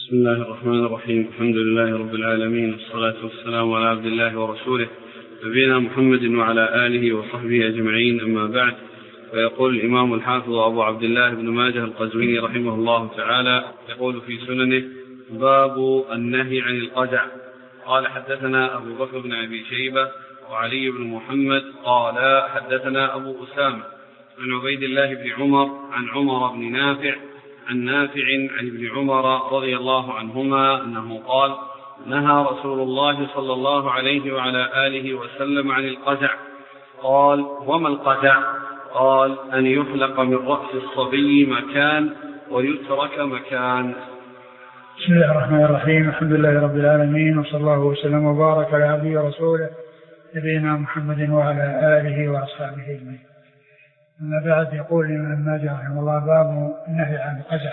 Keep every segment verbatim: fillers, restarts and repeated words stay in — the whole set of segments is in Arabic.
بسم الله الرحمن الرحيم. الحمد لله رب العالمين، والصلاة والسلام على عبد الله ورسوله نبينا محمد وعلى آله وصحبه أجمعين، أما بعد. فيقول الإمام الحافظ أبو عبد الله بن ماجه القزويني رحمه الله تعالى، يقول في سننه: باب النهي عن القزع. قال: حدثنا أبو بكر بن أبي شيبة وعلي بن محمد قال: حدثنا أبو أسامة عن عبيد الله بن عمر عن عمر بن نافع عن نافع عن ابن عمر رضي الله عنهما أنه قال: نهى رسول الله صلى الله عليه وعلى آله وسلم عن القزع. قال: وما القزع؟ قال: أن يحلق من رأس الصبي مكان ويترك مكان. بسم الله الرحمن الرحيم. الحمد لله رب العالمين، وصلى الله وسلم وبارك على عبده ورسوله نبينا محمد وعلى آله وأصحابه أجمعين. أما بعد، يقول الإمام ماجه رحمه الله: باب النهي عن القزع.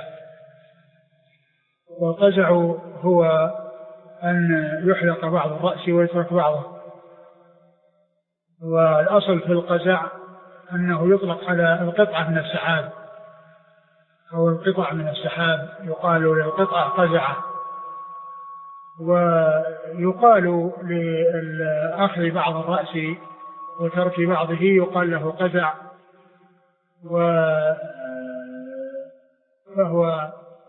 والقزع هو أن يحلق بعض الرأس ويترك بعضه. والأصل في القزع أنه يطلق على القطعة من السحاب أو القطع من السحاب، يقال للقطعة قزعة. ويقال لأخذ بعض الرأس وترك بعضه يقال له قزع، وهو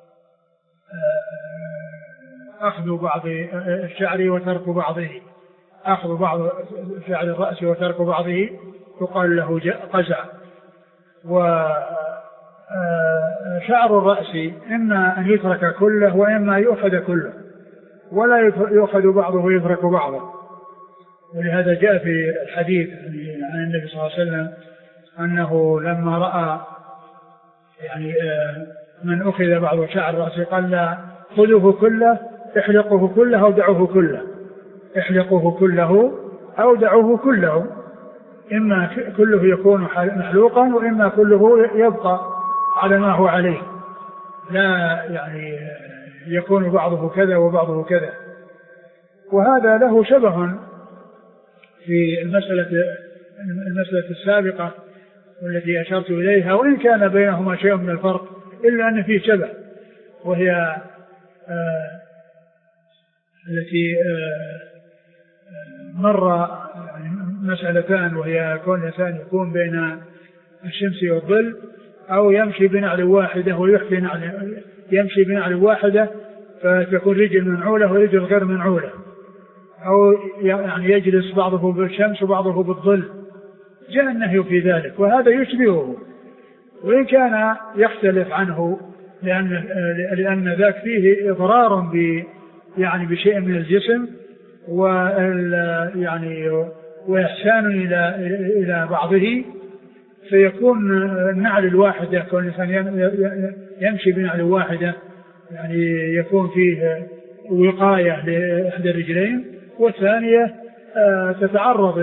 أخذ بعض الشعر وترك بعضه، أخذ بعض شعر الرأس وترك بعضه يقال له قزع. وشعر الرأس إما أن يترك كله وإما يؤخذ كله، ولا يؤخذ بعضه ويترك بعضه. ولهذا جاء في الحديث عن النبي صلى الله عليه وسلم أنه لما رأى يعني من أخذ بعض شعر رأسه قال: لا خذوه كله، احلقوه كله أو دعوه كله، احلقوه كله أو دعوه كله. إما كله يكون محلوقا وإما كله يبقى على ما هو عليه، لا يعني يكون بعضه كذا وبعضه كذا. وهذا له شبه في المسألة المسألة السابقة والتي أشرت إليها، وإن كان بينهما شيء من الفرق إلا أن فيه شبه، وهي آه التي آه مر يعني مسألتان، وهي كون الإنسان يكون بين الشمس والظل، أو يمشي بنعل واحدة ويحفي نعل، يمشي بنعل واحدة فتكون رجل منعولة ورجل غير منعولة، أو يعني يجلس بعضه بالشمس وبعضه بالظل. جاء النهي في ذلك، وهذا يشبهه وإن كان يختلف عنه، لأن لأن ذاك فيه إضرار ب يعني بشيء من الجسم، ويعني وإحسان إلى إلى بعضه، فيكون النعل الواحدة، كون الإنسان يمشي بنعل واحدة يعني يكون فيه وقاية لإحدى الرجلين، والثانية تتعرض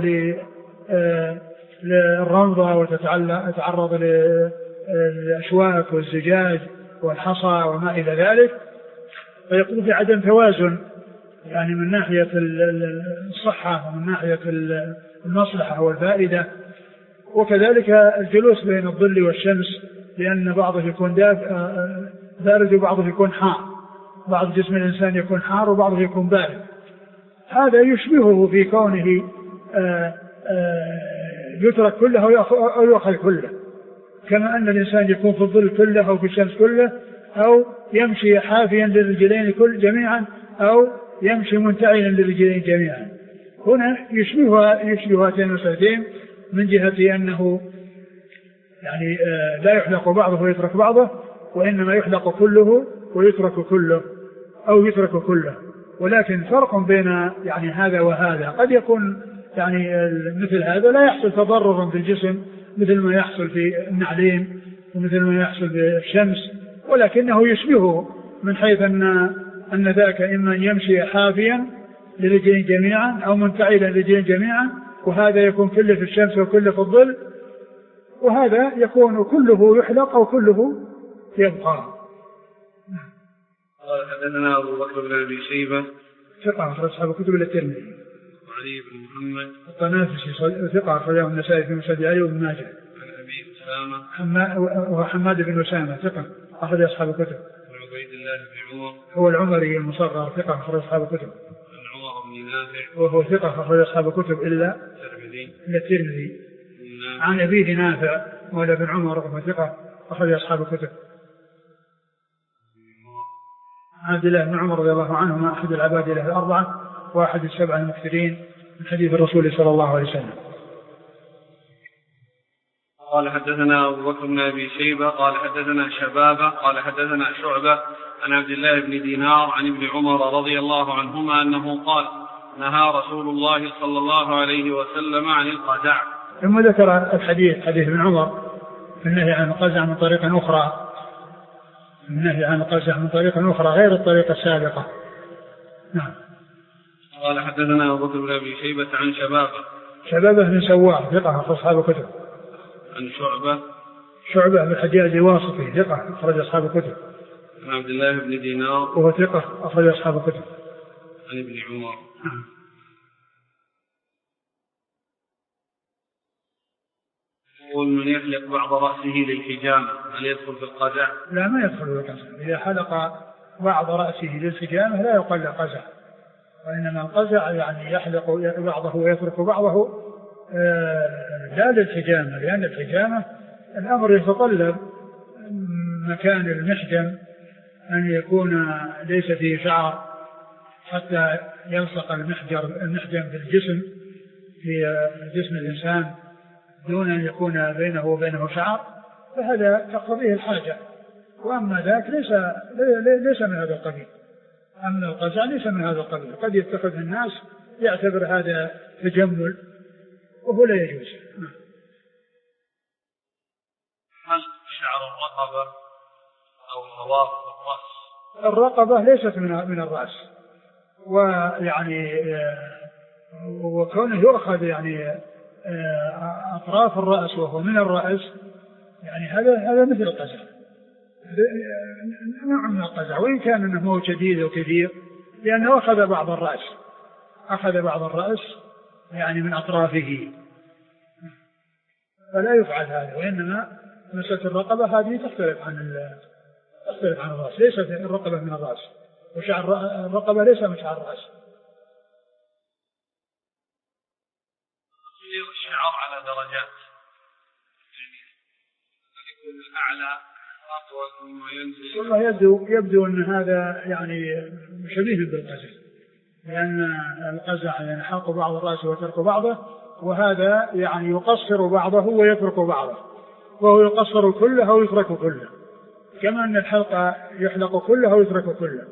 للرمضة وتتعرض للأشواك والزجاج والحصى وما إلى ذلك، فيكون في عدم توازن يعني من ناحية الصحة ومن ناحية المصلحة والفائدة. وكذلك الجلوس بين الظل والشمس، لأن بعضه يكون بارد وبعضه يكون حار، بعض جسم الإنسان يكون حار وبعضه يكون بارد. هذا يشبهه في كونه آآ آآ يترك كله أو يأخذ كله، كما أن الإنسان يكون في الظل كله أو في الشمس كله، أو يمشي حافيا للرجلين كل جميعا، أو يمشي منتعلا للرجلين جميعا. هنا يشبه يشبه هاتين المسألتين من جهة أنه يعني لا يحلق بعضه ويترك بعضه، وإنما يحلق كله ويترك كله أو يترك كله. ولكن فرق بين يعني هذا وهذا، قد يكون يعني مثل هذا لا يحصل تضرر في الجسم مثل ما يحصل في النعلين ومثل ما يحصل بالشمس، ولكنه يشبهه من حيث أن أن ذاك إما أن يمشي حافيا للرجلين جميعا أو منتعلا للرجلين جميعا، وهذا يكون كله في الشمس وكله في الظل، وهذا يكون كله يحلق أو كله يبقى. قال: حدثنا أبو بكر بن أبي شيبة ثقة أخرج أصحاب كتب الترمذي، وعلي بن محمد الطنافسي ثقة أخرجه النسائي في مسند علي وابن ماجه، عن أبي أسامة وحماد بن أسامة ثقة أخرج أصحاب كتب، عن عبيد الله بن عمر هو العمري المصغر ثقة أخرج أصحاب الكتب. عن عمر بن نافع وهو ثقة أخرج أصحاب الكتب إلا الترمذي. إلا الترمذي. عن أبيه نافع مولى بن عمر وهو ثقة أخرج أصحاب الكتب. عبد الله بن عمر رضي الله عنهما أحد العبادلة الأربعة واحد السبع المكثرين من حديث الرسول صلى الله عليه وسلم. قال حدثنا أبو بكر بن أبي شيبة قال حدثنا شبابة قال حدثنا شعبة عن عبد الله بن دينار عن ابن عمر رضي الله عنهما أنه قال نهى رسول الله صلى الله عليه وسلم عن القزع. ثم ذكر الحديث حديث ابن عمر في النهي عن القزع من طريق أخرى النهي عن القزع من طريق أخرى غير الطريقة السابقة. نعم. قال حدثنا أبو بكر بن أبي شيبة عن شبابة شبابة بن سوار ثقة أخرج أصحاب الكتب. عن شعبة شعبة بن الحجاج الواسطي ثقة أخرج أصحاب الكتب. عن عبد الله بن دينار وهو ثقة أخرج أصحاب الكتب. عن ابن عمر. يقول من يحلق بعض رأسه للحجامة هل يدخل في القزع؟ لا ما يدخل في القزع. إذا حلق بعض رأسه للحجامة لا يقال قزع، وإنما القزع يعني يحلق بعضه ويترك بعضه لا للحجامة، لأن الحجامة الأمر يتطلب مكان المحجم أن يكون ليس فيه شعر حتى يلصق المحجر المحجم بالجسم في جسم الإنسان دون أن يكون بينه وبينه شعر، فهذا تقتضيه الحاجة. وأما ذاك ليس ليس من هذا القبيل. أما القزع ليس من هذا القبيل، قد يتخذ الناس يعتبر هذا تجمل وهو لا يجوز. هل شعر الرقبة أو النواف الرأس؟ الرقبة ليست من من الرأس، ويعني وكونه يؤخذ يعني أطراف الرأس وهو من الرأس، يعني هذا هذا مثل القزع، نوع من القزع، وإن كان أنه مو شديد وكثير، لأنه أخذ بعض الرأس أخذ بعض الرأس يعني من أطرافه، فلا يفعل هذا. وإنما مسألة الرقبة هذه تختلف عن تختلف عن الرأس، ليست الرقبة من الرأس، وشعر الرقبة ليس من شعر الرأس. الشعر على درجات، يعني قد يكون الأعلى أطول ثم ينزل. والله يبدو يبدو أن هذا يعني شبيه بالقزع، لأن القزع يعني حلق بعض الرأس وترك بعضه، وهذا يعني يقصر بعضه ويترك بعضه، وهو يقصر كله ويترك كله، كما أن الحلق يحلق كله ويترك كله.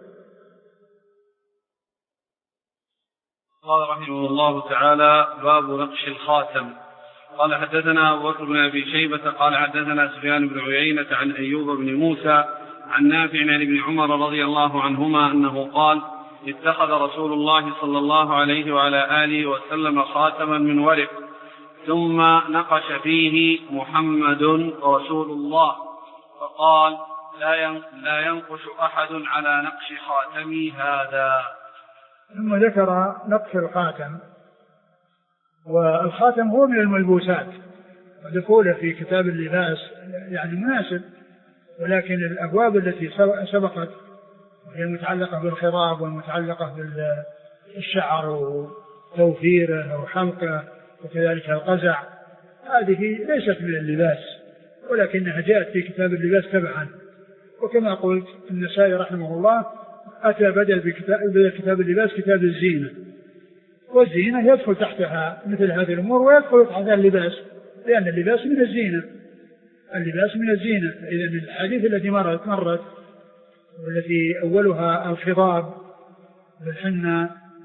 قال رحمه الله تعالى باب نقش الخاتم. قال حدثنا أبو بكر بن أبي شيبة قال حدثنا سفيان بن عيينة عن أيوب بن موسى عن نافع عن ابن عمر رضي الله عنهما أنه قال اتخذ رسول الله صلى الله عليه وعلى آله وسلم خاتما من ورق ثم نقش فيه محمد رسول الله فقال لا ينقش أحد على نقش خاتمي هذا. ثم ذكر نقش الخاتم، والخاتم هو من الملبوسات، ودخوله في كتاب اللباس يعني مناسب، ولكن الأبواب التي سبقت هي المتعلقة بالخضاب والمتعلقة بالشعر وتوفيره وحلقه وكذلك القزع، هذه ليست من اللباس، ولكنها جاءت في كتاب اللباس تبعا. وكما قلت النسائي رحمه الله أتى بدل بكتاب اللباس كتاب الزينة، والزينة يدخل تحتها مثل هذه الأمور ويدخل تحتها اللباس، لأن اللباس من الزينة اللباس من الزينة. إذن الحديث التي مرت مرت والتي أولها الخضاب بالحنة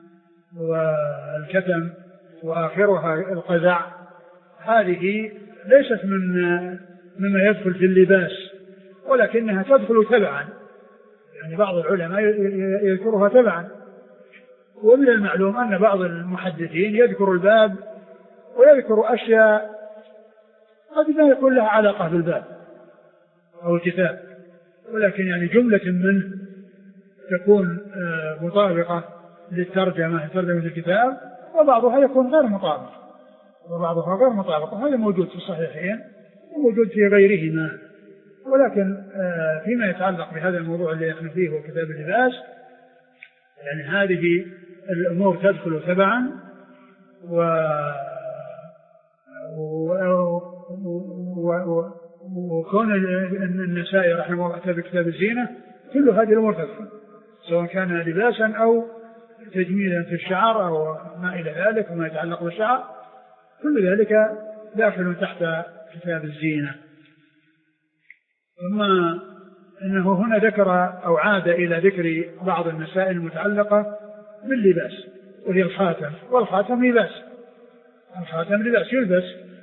والكتم وآخرها القزع، هذه ليست من مما يدخل في اللباس، ولكنها تدخل تبعا، يعني بعض العلماء يذكرها تبعا. ومن المعلوم أن بعض المحدثين يذكر الباب ويذكر أشياء قد لا يكون لها علاقة بالباب أو الكتاب، ولكن يعني جملة منه تكون مطابقة للترجمة ترجمة الكتاب، وبعضها يكون غير مطابق وبعضها غير مطابق، وهذا موجود في الصحيحين وموجود في غيرهما. ولكن فيما يتعلق بهذا الموضوع اللي نحن فيه هو كتاب اللباس، يعني هذه الأمور تدخل تبعا، و وكون النسائي رحمه الله كتاب كتاب الزينة كل هذه الأمور تدخل، سواء كان لباسا أو تجميلا في الشعر أو ما إلى ذلك وما يتعلق بالشعر، كل ذلك داخل تحت كتاب الزينة. ثم إنه هنا ذكر أو عاد إلى ذكر بعض المسائل المتعلقة باللباس، وهي الخاتم، والخاتم لباس، الخاتم لباس يلبس،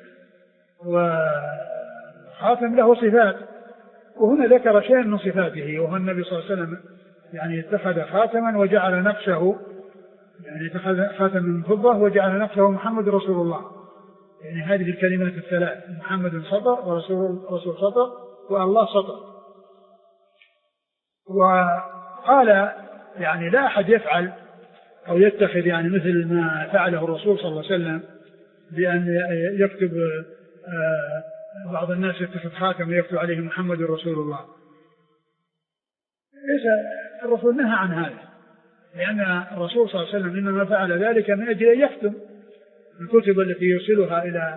والخاتم له صفات، وهنا ذكر شيئا من صفاته، وهو النبي صلى الله عليه وسلم يعني اتخذ خاتما وجعل نقشه، يعني اتخذ خاتما من فضة وجعل نقشه محمد رسول الله، يعني هذه الكلمات الثلاث، محمد سطر ورسول رسول سطر والله سطر. وقال يعني لا أحد يفعل أو يتخذ يعني مثل ما فعله الرسول صلى الله عليه وسلم بأن يكتب بعض الناس يتخذ خاتم ويكتب عليه محمد رسول الله. ليس الرسول نهى عن هذا، لأن الرسول صلى الله عليه وسلم إنما فعل ذلك من أجل أن يختم الكتب التي يرسلها إلى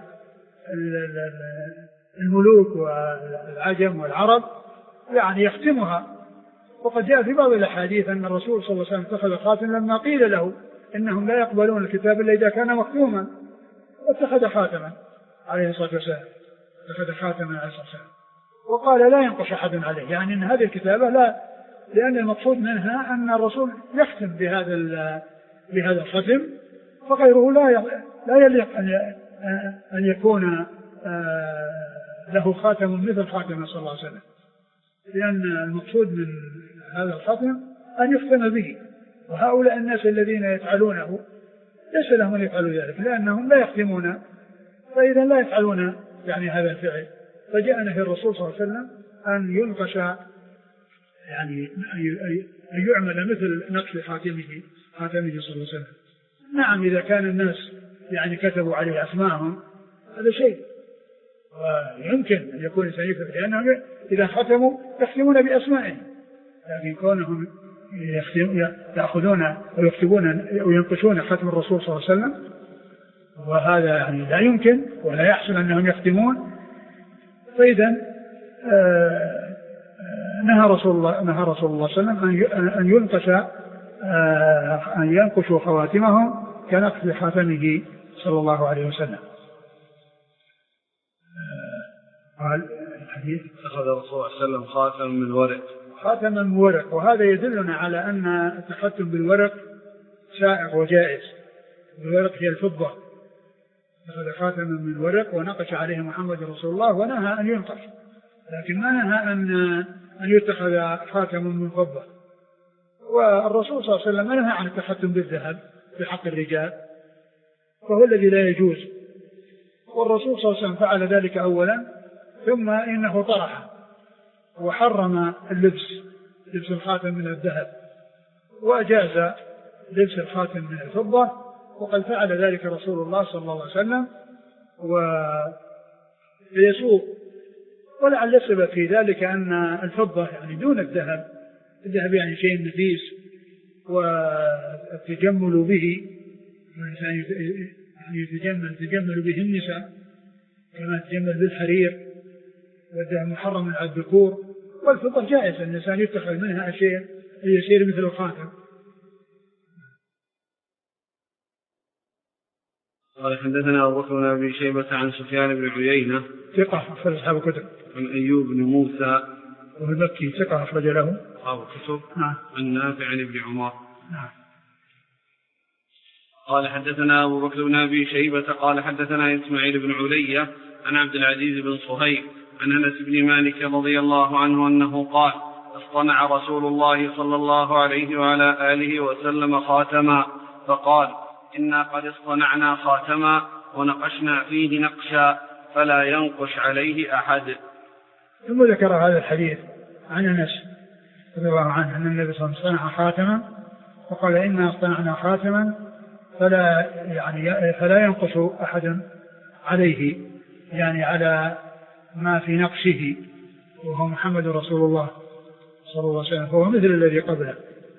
الملوك والعجم والعرب، يعني يختمها. وقد جاء في بعض الأحاديث أن الرسول صلى الله عليه وسلم اتخذ خاتم لما قيل له إنهم لا يقبلون الكتاب إلا إذا كان مختوما، واتخذ خاتما عليه الصلاة والسلام، اتخذ خاتما عليه الصلاة والسلام، وقال لا ينقش أحد عليه، يعني أن هذه الكتابة لا، لأن المقصود منها أن الرسول يختم بهذا بهذا الختم، فغيره لا لا يليق أن يكون له خاتم مثل خاتم صلى الله عليه وسلم، لأن المقصود من هذا الختم أن يختم به. وهؤلاء الناس الذين يفعلونه ليس لهم أن يفعلوا ذلك، لأنهم لا يختمون، فإذا لا يفعلون يعني هذا الفعل، فجاء نهي الرسول صلى الله عليه وسلم أن ينقش، يعني أن يعمل مثل نقش خاتمه خاتمه صلى الله عليه وسلم. نعم إذا كان الناس يعني كتبوا عليه أسماءهم هذا شيء، ويمكن أن يكون سيكتب، لأنهم إذا ختموا يختمون بأسمائهم، لكن كونهم يأخذون ويكتبون وينقشون ختم الرسول صلى الله عليه وسلم، وهذا يعني لا يمكن ولا يحصل أنهم يختمون. فإذا نهى رسول الله نهى رسول الله صلى الله عليه وسلم أن ينقش أن ينقشوا خواتمهم كنقش خاتمه صلى الله عليه وسلم. قال الحديث اتخذ الرسول صلى الله عليه وسلم خاتما من ورق، خاتما من ورق، وهذا يدلنا على أن التختم بالورق سائغ وجائز. الورق هي الفضة، اتخذ خاتما من ورق ونقش عليه محمد رسول الله، ونهى أن ينقش، لكن ما نهى أن أن يتخذ خاتم من فضة. والرسول صلى الله عليه وسلم نهى عن التختم بالذهب في حق الرجال، فهو الذي لا يجوز، والرسول صلى الله عليه وسلم فعل ذلك أولا، ثم إنه طرحه وحرم اللبس لبس الخاتم من الذهب، وأجاز لبس الخاتم من الفضة، وقد فعل ذلك رسول الله صلى الله عليه وسلم ويسوق. ولعل السبب في ذلك أن الفضة يعني دون الذهب، الذهب يعني شيء نفيس، والتجمل به الإنسان يتجمل يتجمل به النساء كما تجمل بالحرير، والذهب محرم على الذكور، والفضة جائز الإنسان يتخذ منها شيء يصير مثل الخاتم. قال حدثنا أبو بكر بن أبي شيبة عن سفيان بن عيينة ثقة أخرج أصحاب الكتب، عن أيوب بن موسى وهو المكي ثقة أخرج له أصحاب الكتب، نعم، عن نافع عن ابن عمر، نعم. قال حدثنا أبو بكر بن أبي شيبة قال حدثنا إسماعيل بن علية عن عبد العزيز بن صهيب عن أنس بن مالك رضي الله عنه أنه قال اصطنع رسول الله صلى الله عليه وعلى آله وسلم خاتما، فقال إنا قد اصطنعنا خاتما ونقشنا فيه نقشا فلا ينقش عليه أحد. ثم ذكر هذا الحديث عن أنس رضي الله عنه أن النبي صلى الله عليه وسلم اصطنع خاتما، فقال إنا اصطنعنا خاتما فلا يعني فلا ينقش أحد عليه، يعني على ما في نقشه، وهو محمد رسول الله صلى الله عليه وسلم، فهو مثل الذي قبله.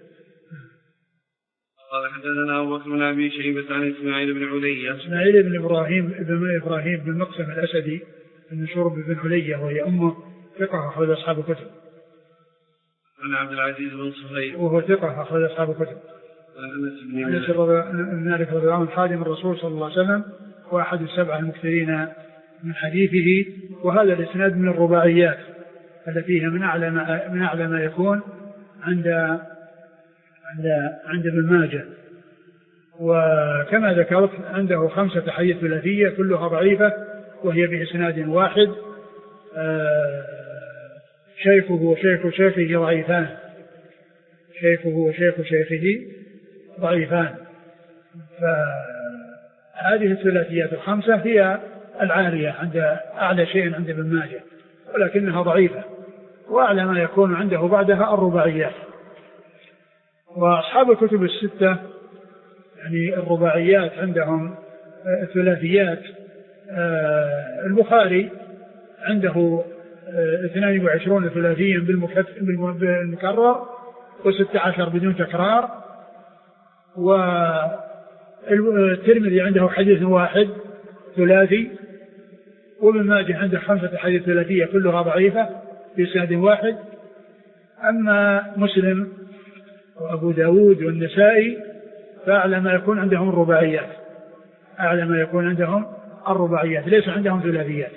قال حدثنا أبو بكر بن أبي شيبة عن إسماعيل بن علية إسماعيل بن إبراهيم بن إبراهيم بن مقسم الأسدي بن شرب بن علية وهي أمه، ثقة أخرج أصحاب الكتب. عن عبد العزيز بن صهيب وهو ثقة أخرج أصحاب الكتب. عن أنس بن مالك رضي الله عنه خادم الرسول صلى الله عليه وسلم وأحد السبعة المكثرين من حديثه. وهذا الإسناد من الرباعيات التي هي من أعلى ما من أعلى ما يكون عند عند عند ابن ماجه. وكما ذكرت عنده خمسة حديث ثلاثية كلها ضعيفة وهي بإسناد واحد، شيخه وشيخ شيخه ضعيفان شيخه وشيخ شيخه ضعيفان فهذه الثلاثيات الخمسة هي العالية عند أعلى شيء عند ابن ماجه، ولكنها ضعيفة، وأعلى ما يكون عنده بعدها الرباعيات. وأصحاب الكتب الستة يعني الرباعيات عندهم الثلاثيات، البخاري عنده اثنان وعشرون ثلاثيا بالمكرر وستة عشر بدون تكرار. والترمذي عنده حديث واحد ثلاثي، وابن ماجه عنده خمسة حديث ثلاثية كلها ضعيفة بإسناد واحد. أما مسلم وأبو داود والنسائي فأعلى ما يكون عندهم الرباعيات أعلى ما يكون عندهم الرباعيات ليس عندهم ثلاثيات.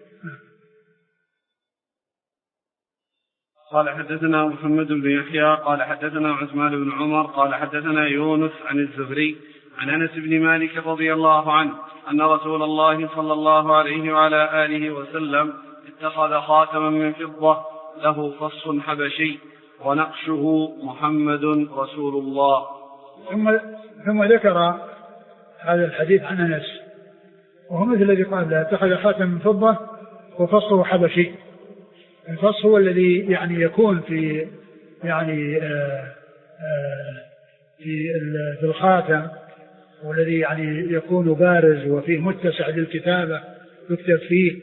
قال حدثنا محمد بن يحيى قال حدثنا عثمان بن عمر قال حدثنا يونس عن الزهري عن أنس بن مالك رضي الله عنه أن رسول الله صلى الله عليه وعلى آله وسلم اتخذ خاتما من فضة له فص حبشي ونقشه محمد رسول الله. ثم, ثم ذكر هذا الحديث عن أنس وهو مثل الذي قال له اتخذ خاتما من فضة وفصه حبشي. الفص هو الذي يعني يكون في يعني آآ آآ في في الخاتم، والذي يعني يكون بارز وفيه متسع للكتابة يكتب فيه،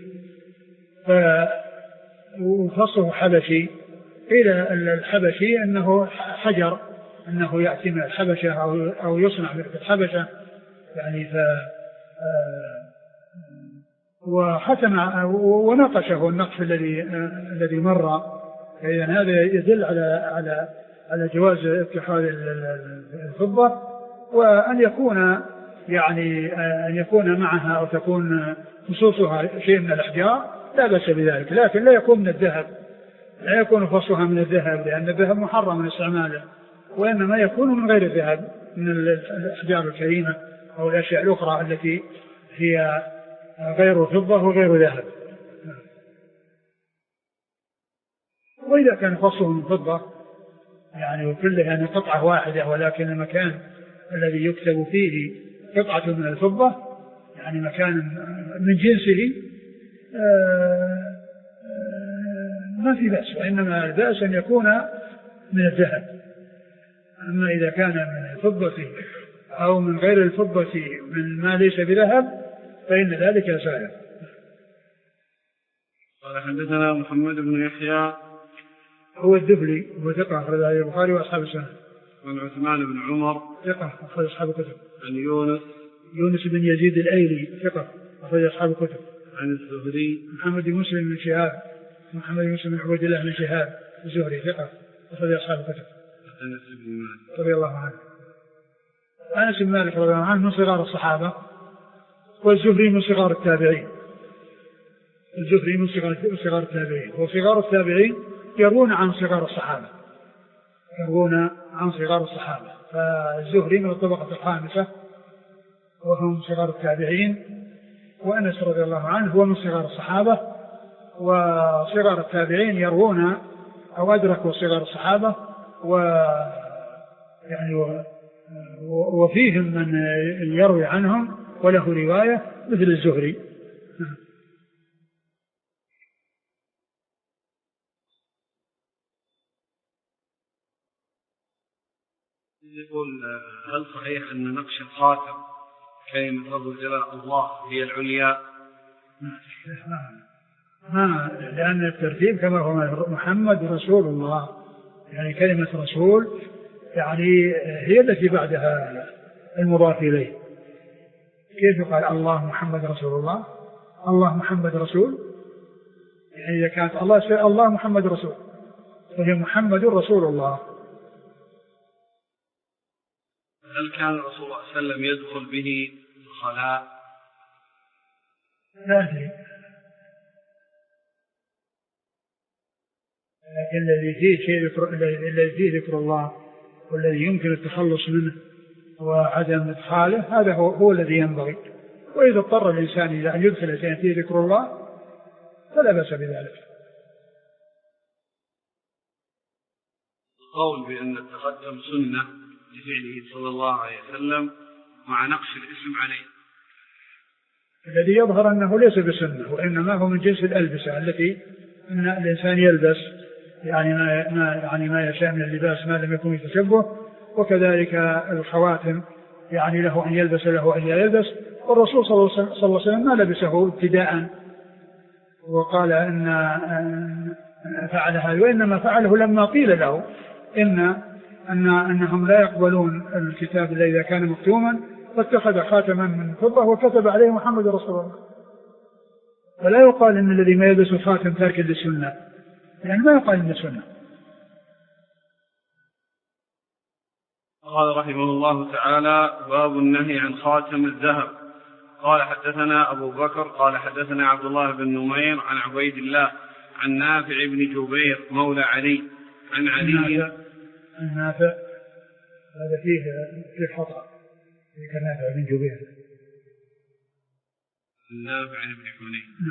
ففصه حبشي. قيل الحبشي أنه حجر، أنه يأتي من الحبشة أو أو يصنع في الحبشة يعني ف وختم ونقشه النقش الذي الذي مر. إذن هذا يدل على على على جواز اتخاذ الفضة، وأن يكون يعني أن يكون معها أو تكون نصوصها شيء من الأحجار لا بأس بذلك، لكن لا يكون من الذهب، لا يكون فصلها من الذهب لأن الذهب محرم من استعماله، وإنما يكون من غير الذهب من الأحجار الكريمة أو الأشياء الأخرى التي هي غير فضة وغير ذهب. وإذا كان فصله من فضة يعني وكله يعني قطعة واحدة، ولكن المكان الذي يكتب فيه قطعة من الفضة يعني مكان من جنسه ما في بأس، وإنما البأس أن يكون من الذهب. أما إذا كان من الفضة أو من غير الفضة من ما ليس بذهب فإن ذلك سائر. قال حدثنا محمد بن يحيى هو الدبلي هو ثقة أخرج له البخاري وأصحاب السنة. عن عثمان بن عمر ثقة أخرج أصحاب الكتب. عن يونس يونس بن يزيد الأيلي ثقة أخرج أصحاب الكتب. عن الزهري محمد بن مسلم بن شهاب محمد بن مسلم بن عبد الله بن شهاب الزهري ثقة أخرج أصحاب الكتب. أنس بن مالك رضي الله عنه. أنس بن مالك رضي الله عنه من صغار الصحابة، والزهري من صغار التابعين. الزهري من صغار التابعين، وصغار التابعين يروون عن صغار الصحابة يروون عن صغار الصحابة فالزهري من الطبقة الخامسة وهم صغار التابعين، وأنس رضي الله عنه هو من صغار الصحابة، وصغار التابعين يروون أو أدركوا صغار الصحابة، و يعني وفيهم من يروي عنهم وله رواية مثل الزهري. يقول هل صحيح أن نقش الخاتم كلمة رب جلال الله هي العليا؟ ما لأن الترتيب كما هو محمد رسول الله، يعني كلمة رسول يعني هي التي بعدها المضاف إليه. كيف يقال الله محمد رسول الله؟ الله محمد رسول، يعني إذا كانت الله الله محمد رسول فهي محمد رسول الله. هل كان الرسول صلى الله عليه وسلم يدخل به الخلاء؟ لا أدري، لكن الذي فيه شيء ذكر الذي فيه ذكر الله والذي يمكن التخلص منه وعدم إدخاله هذا هو, هو الذي ينبغي. وإذا اضطر الإنسان إلى أن يدخل شيئا فيه ذكر الله فلا بأس بذلك. القول بأن التقدم سنة لفعله صلى الله عليه وسلم مع نقش الاسم عليه، الذي يظهر أنه ليس بسنة وإنما هو من جنس الألبسة التي أن الإنسان يلبس يعني ما يعني ما يشاء من اللباس ما لم يكن يتشبه، وكذلك الخواتم يعني له أن يلبس له أن يلبس. والرسول صلى الله عليه وسلم ما لبسه ابتداء وقال أن فعل هذا، وإنما فعله لما قيل له إن أن أنهم لا يقبلون الكتاب إلا إذا كان مكتوما، فاتخذ خاتما من فضة وكتب عليه محمد رسول الله. ولا يقال إن الذي ما يلبس خاتم تارك للسنة، يعني ما يقال إن السنة. قال رحمه الله تعالى: باب النهي عن خاتم الذهب. قال حدثنا أبو بكر قال حدثنا عبد الله بن نمير عن عبيد الله عن نافع بن جبير مولى علي عن علي. النافع هذا فيه فيه خطأ، فيه نافع بن جبير النافع بن حنين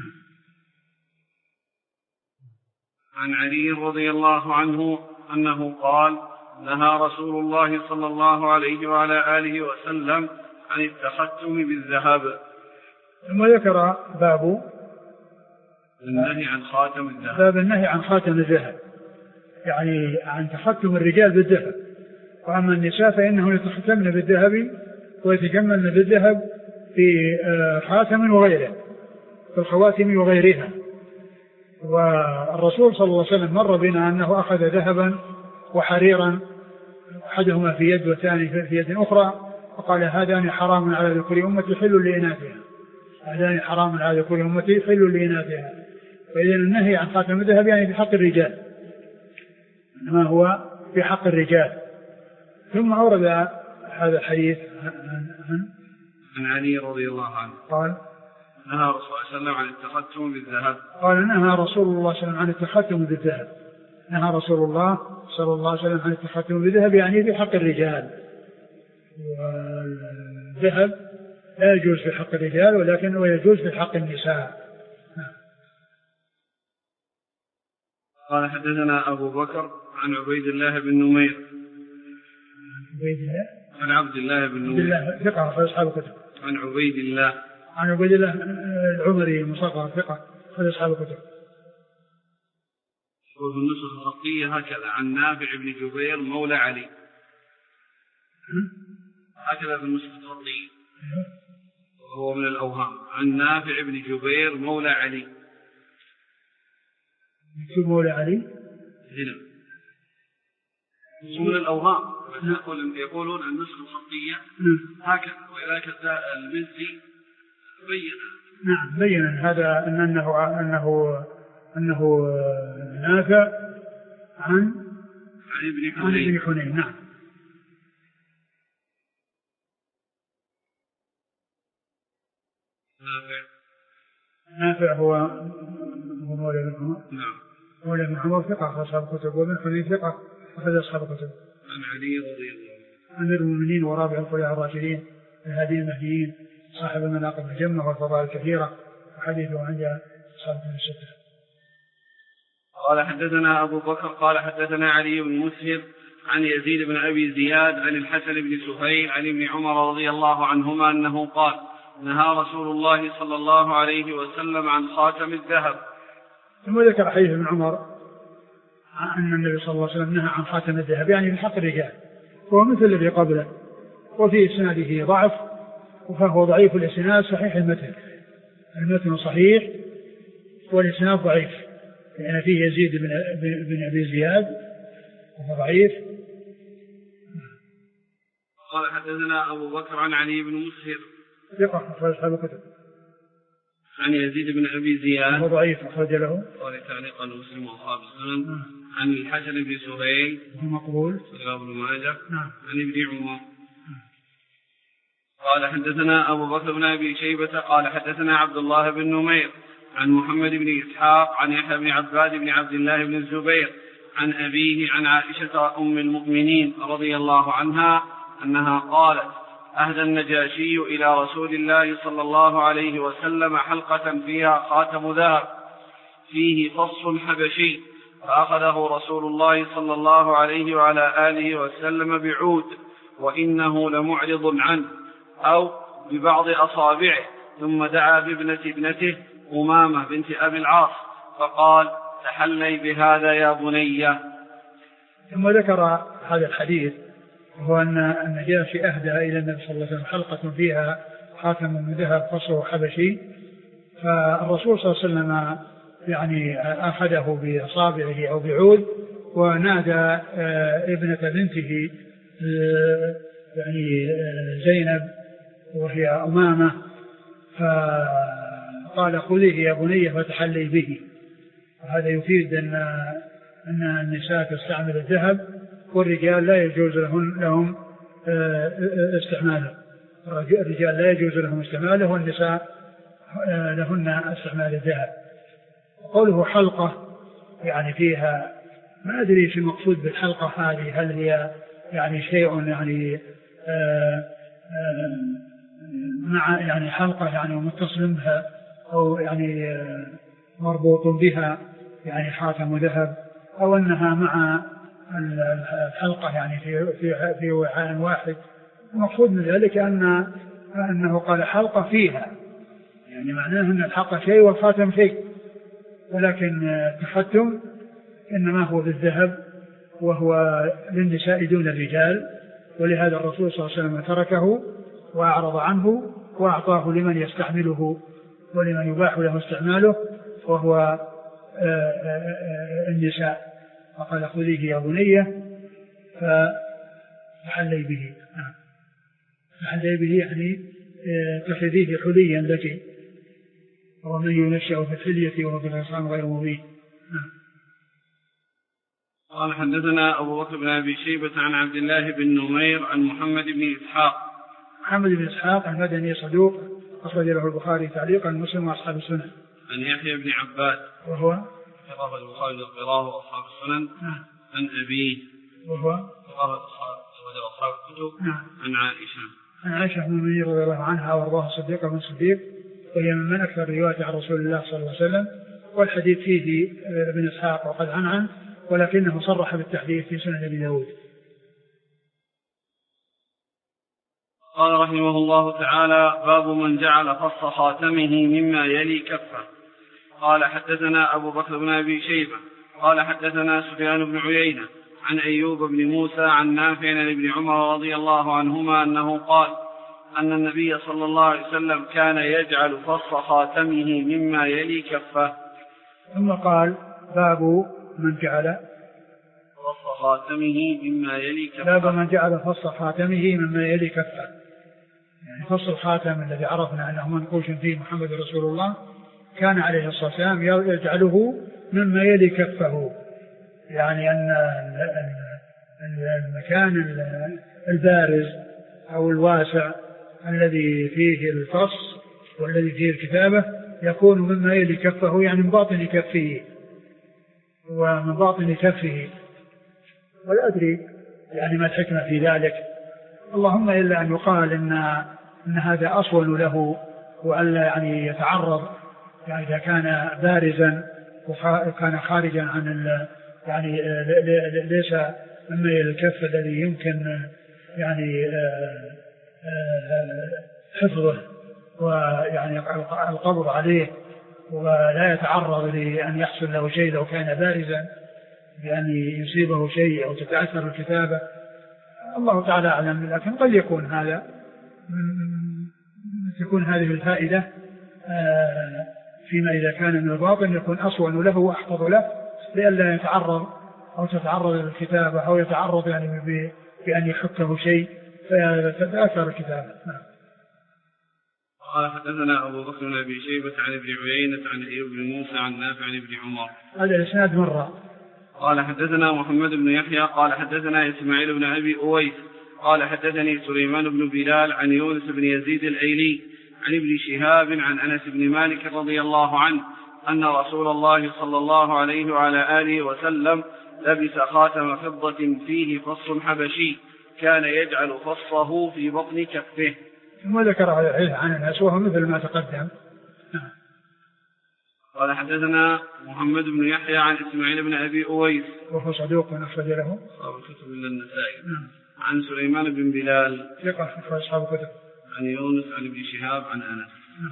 عن علي رضي الله عنه أنه قال: نهى رسول الله صلى الله عليه وعلى آله وسلم عن التختم بالذهب. ثم ذكر باب النهي عن خاتم الذهب، باب النهي عن خاتم الذهب، يعني عن تختم الرجال بالذهب. وأما النساء فإنه يتختمن بالذهب ويتجملن بالذهب في خاتم وغيره، في الخواتم وغيرها. والرسول صلى الله عليه وسلم مر بنا أنه أخذ ذهبا وحريرا أحدهما في يد والثاني في يد أخرى، وقال: هذان حرام على ذكور أمتي حل لإناثها، هذان حرام على ذكور أمتي حل لإناثها. فإذن النهي عن خاتم الذهب يعني في حق الرجال، ما هو في حق الرجال. ثم أورد هذا الحديث عن عن علي رضي الله عنه قال: نهى رسول الله صلى الله عليه وسلم عن التختم بالذهب. قال: نهى رسول الله صلى الله عليه وسلم عن التختم بالذهب. نهى رسول الله صلى الله عليه وسلم عن التختم بالذهب يعني في حق الرجال. والذهب لا يجوز في حق الرجال ولكن هو يجوز في حق النساء. قال حدثنا أبو بكر عن عبيد الله بن نمير عبيد الله عن عبد الله بن نمير ثقة في أصحاب الكتب. عن عبيد الله عن عبيد الله العمري المصغر ثقة في أصحاب الكتب. وفي النسخ الخطية هكذا: عن نافع بن جبير مولى علي. هكذا في النسخ الخطية وهو من الأوهام: عن نافع بن جبير مولى علي. مكتوب مولى علي هنا من الأوهام، يقول يقولون النسخ الخطية هكذا، ولكن المزي بين. نعم بين هذا أن أنه أنه أنه نافع عن عن ابن حنين. حنين نعم. نافع نافع هو هو مولى بن عمر. نعم. مولى بن عمر ثقة في أصحاب الكتب، وابن حنين ثقة في أصحاب الكتب. عن علي رضي الله عنه أمير المؤمنين ورابع الخلفاء الراشدين الهادي المهديين صاحب المناقب الجمة والفضائل الكثيرة، وحديثه عند أصحاب الستة. قال حدثنا أبو بكر قال حدثنا علي بن مسهر عن يزيد بن أبي زياد عن الحسن بن سهيل عن ابن عمر رضي الله عنهما أنه قال: نهى رسول الله صلى الله عليه وسلم عن خاتم الذهب. ثم ذكر حديث ابن عمر أن النبي صلى الله عليه وسلم نهى عن خاتم الذهب يعني من حق الرجال، وهو مثل الذي قبله، وفي إسناده ضعف، فهو ضعيف الإسناد صحيح المتن. المتن صحيح والإسناد ضعيف لأن فيه يزيد بن, بن أبي زياد وهو ضعيف. قال حدثنا أبو بكر عن علي بن مسهر ثقة أخرج أصحاب الكتب. عن يزيد بن أبي زياد وهو ضعيف أخرج له قال تعليقا مسلم وأصحاب السنن. عن الحسن بن سهيل وهو مقبول رواه ابن ماجه. نعم. عن ابن عمر قال حدثنا أبو بكر بن أبي شيبة قال حدثنا عبد الله بن نمير عن محمد بن إسحاق عن يحيى بن عباد بن عبد الله بن الزبير عن أبيه عن عائشة أم المؤمنين رضي الله عنها أنها قالت أهدى النجاشي إلى رسول الله صلى الله عليه وسلم حلقة فيها خاتم ذهب فيه فص حبشي فأخذه رسول الله صلى الله عليه وعلى آله وسلم بعود وإنه لمعرض عنه أو ببعض أصابعه ثم دعا بابنة ابنته أمامة بنت أبي العاص فقال تحلي بهذا يا بني. ثم ذكر هذا الحديث وهو أن النجاشي أهدى إلى النبي صلى الله عليه وسلم حلقة فيها خاتم من ذهب فصه حبشي فالرسول صلى الله عليه وسلم يعني أخذه بأصابعه أو بعود ونادى ابنة بنته يعني زينب وهي أمامة فقال خذيه يا بني فتحلي به. وهذا يفيد أن أن النساء تستعمل الذهب والرجال لا يجوز لهم, لهم استعماله. الرجال لا يجوز لهم استعماله والنساء لهن استعمال الذهب. قوله حلقة يعني فيها ما أدري في المقصود بالحلقة هذه هل هي يعني شيء يعني آآ آآ مع يعني حلقة يعني متصل بها أو يعني مربوط بها يعني خاتم ذهب أو أنها مع الحلقة يعني في في في وعاء واحد. المقصود من ذلك أن أنه قال حلقة فيها يعني معناه أن الحلقة شيء والخاتم شيء ولكن التختم إنما هو بالذهب وهو للنساء دون الرجال ولهذا الرسول صلى الله عليه وسلم تركه وأعرض عنه وأعطاه لمن يستعمله ولمن يباح له استعماله وهو النساء فقال خذيه يا بني فحلي به. فحلي به يعني تخذيه حليا لك ومن ينشأ في الحلية وهو في الخصام غير مبين. قال حدثنا أبو بكر بن أبي شيبة عن عبد الله بن نمير عن محمد بن إسحاق. محمد بن إسحاق المدني صدوق أخرج له البخاري تعليقا مسلم وأصحاب السنن. عن يحيى بن عباد وهو رواه البخاري والقراءة وأصحاب السنن. نعم. عن أبيه وهو رواه أصحاب الكتب. نعم. عن عائشة عن عائشة بن المؤمنين رضي الله عنها وارضاها صديقة بن صديق وهي من أكثر رواية عن رسول الله صلى الله عليه وسلم والحديث فيه ابن إسحاق وقد عن عنه ولكنه صرح بالتحديث في سنن أبي داود. قال رحمه الله تعالى باب من جعل فص خاتمه مما يلي كفه. قال حدثنا أبو بكر بن أبي شيبة قال حدثنا سفيان بن عيينة عن أيوب بن موسى عن نافع عن ابن عمر رضي الله عنهما أنه قال أن النبي صلى الله عليه وسلم كان يجعل فص خاتمه مما يلي كفه. ثم قال باب من جعل فص خاتمه مما يلي كفه. باب من جعل فص خاتمه مما يلي كفه يعني فص الخاتم الذي عرفنا أنه منقوش فيه محمد رسول الله كان عليه الصلاة والسلام يجعله مما يلي كفه يعني أن المكان البارز أو الواسع الذي فيه الفص والذي فيه الكتابة يكون مما يلي كفه يعني من باطن كفه ومن باطن كفه ولا أدري يعني ما الحكمة في ذلك اللهم إلا أن يقال إن, إن هذا أصول له وألا يعني يتعرض يعني إذا كان بارزا وكان خارجا عن يعني ليس مما يلي الكف الذي يمكن يعني حفظه ويعني القبض عليه ولا يتعرض لأن يحصل له شيء لو كان بارزا بأن يصيبه شيء أو تتأثر الكتابة الله تعالى أعلم لكن قد يكون هذا تكون هذه الفائدة فيما إذا كان من الباطن يكون أصون له وأحفظ له لئلا يتعرض أو تتعرض للكتابة أو يتعرض يعني بأن يحكه شيء فيتأثر الكتابة. نعم. قال حدثنا أبو بكر بن أبي شيبة عن ابن عيينة عن أيوب بن موسى عن نافع عن ابن عمر. هذا الإسناد مرة. قال حدثنا محمد بن يحيى قال حدثنا إسماعيل بن أبي أويس قال حدثني سليمان بن بلال عن يونس بن يزيد الأيلي عن ابن شهاب عن أنس بن مالك رضي الله عنه أن رسول الله صلى الله عليه وعلى آله وسلم لبس خاتم فضة فيه فص حبشي كان يجعل فصه في بطن كفه. ثم ذكر هذا الحديث عن أنس وهو مثل ما تقدم. قال حدثنا محمد بن يحيى عن إسماعيل بن أبي أويس وهو صدوق أخرج له أصحاب الكتب إلا النسائي. عن سليمان بن بلال ثقة أخرج أصحاب الكتب. عن يونس عن ابن شهاب عن أنس.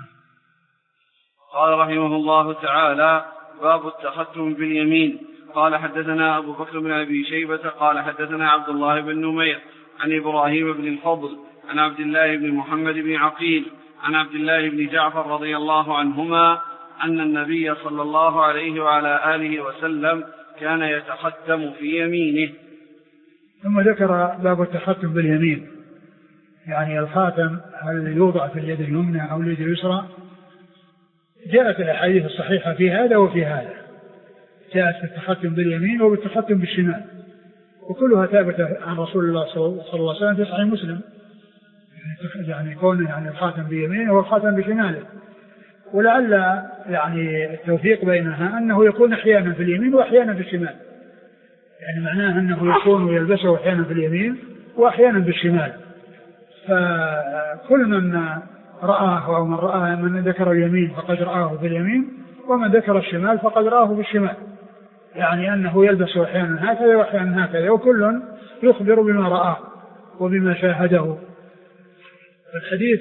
قال رحمه الله تعالى باب التختم باليمين. قال حدثنا أبو بكر بن أبي شيبة قال حدثنا عبد الله بن نمير عن إبراهيم بن الفضل عن عبد الله بن محمد بن عقيل عن عبد الله بن جعفر رضي الله عنهما أن النبي صلى الله عليه وعلى آله وسلم كان يتختم في يمينه. ثم ذكر باب التختم باليمين، يعني الخاتم هل يوضع في اليد اليمنى أو اليد اليسرى. جاءت الأحاديث الصحيحة في هذا وفي هذا، جاءت في التختم باليمين وبالتختم بالشمال، وكلها ثابتة عن رسول الله صلى الله عليه وسلم في صحيح مسلم، يعني كون يعني الخاتم بيمينه والخاتم بشماله. ولعل يعني التوفيق بينها أنه يكون أحيانا في اليمين وأحيانا في الشمال، يعني معناه أنه يكون يلبسه أحيانا في اليمين وأحيانا بالشمال. فكل من رآه أو من رآه من ذكر اليمين فقد رآه باليمين، ومن ذكر الشمال فقد رآه بالشمال، يعني أنه يلبس أحيانا هكذا وأحيانا هكذا، وكل يخبر بما رآه وبما شاهده. الحديث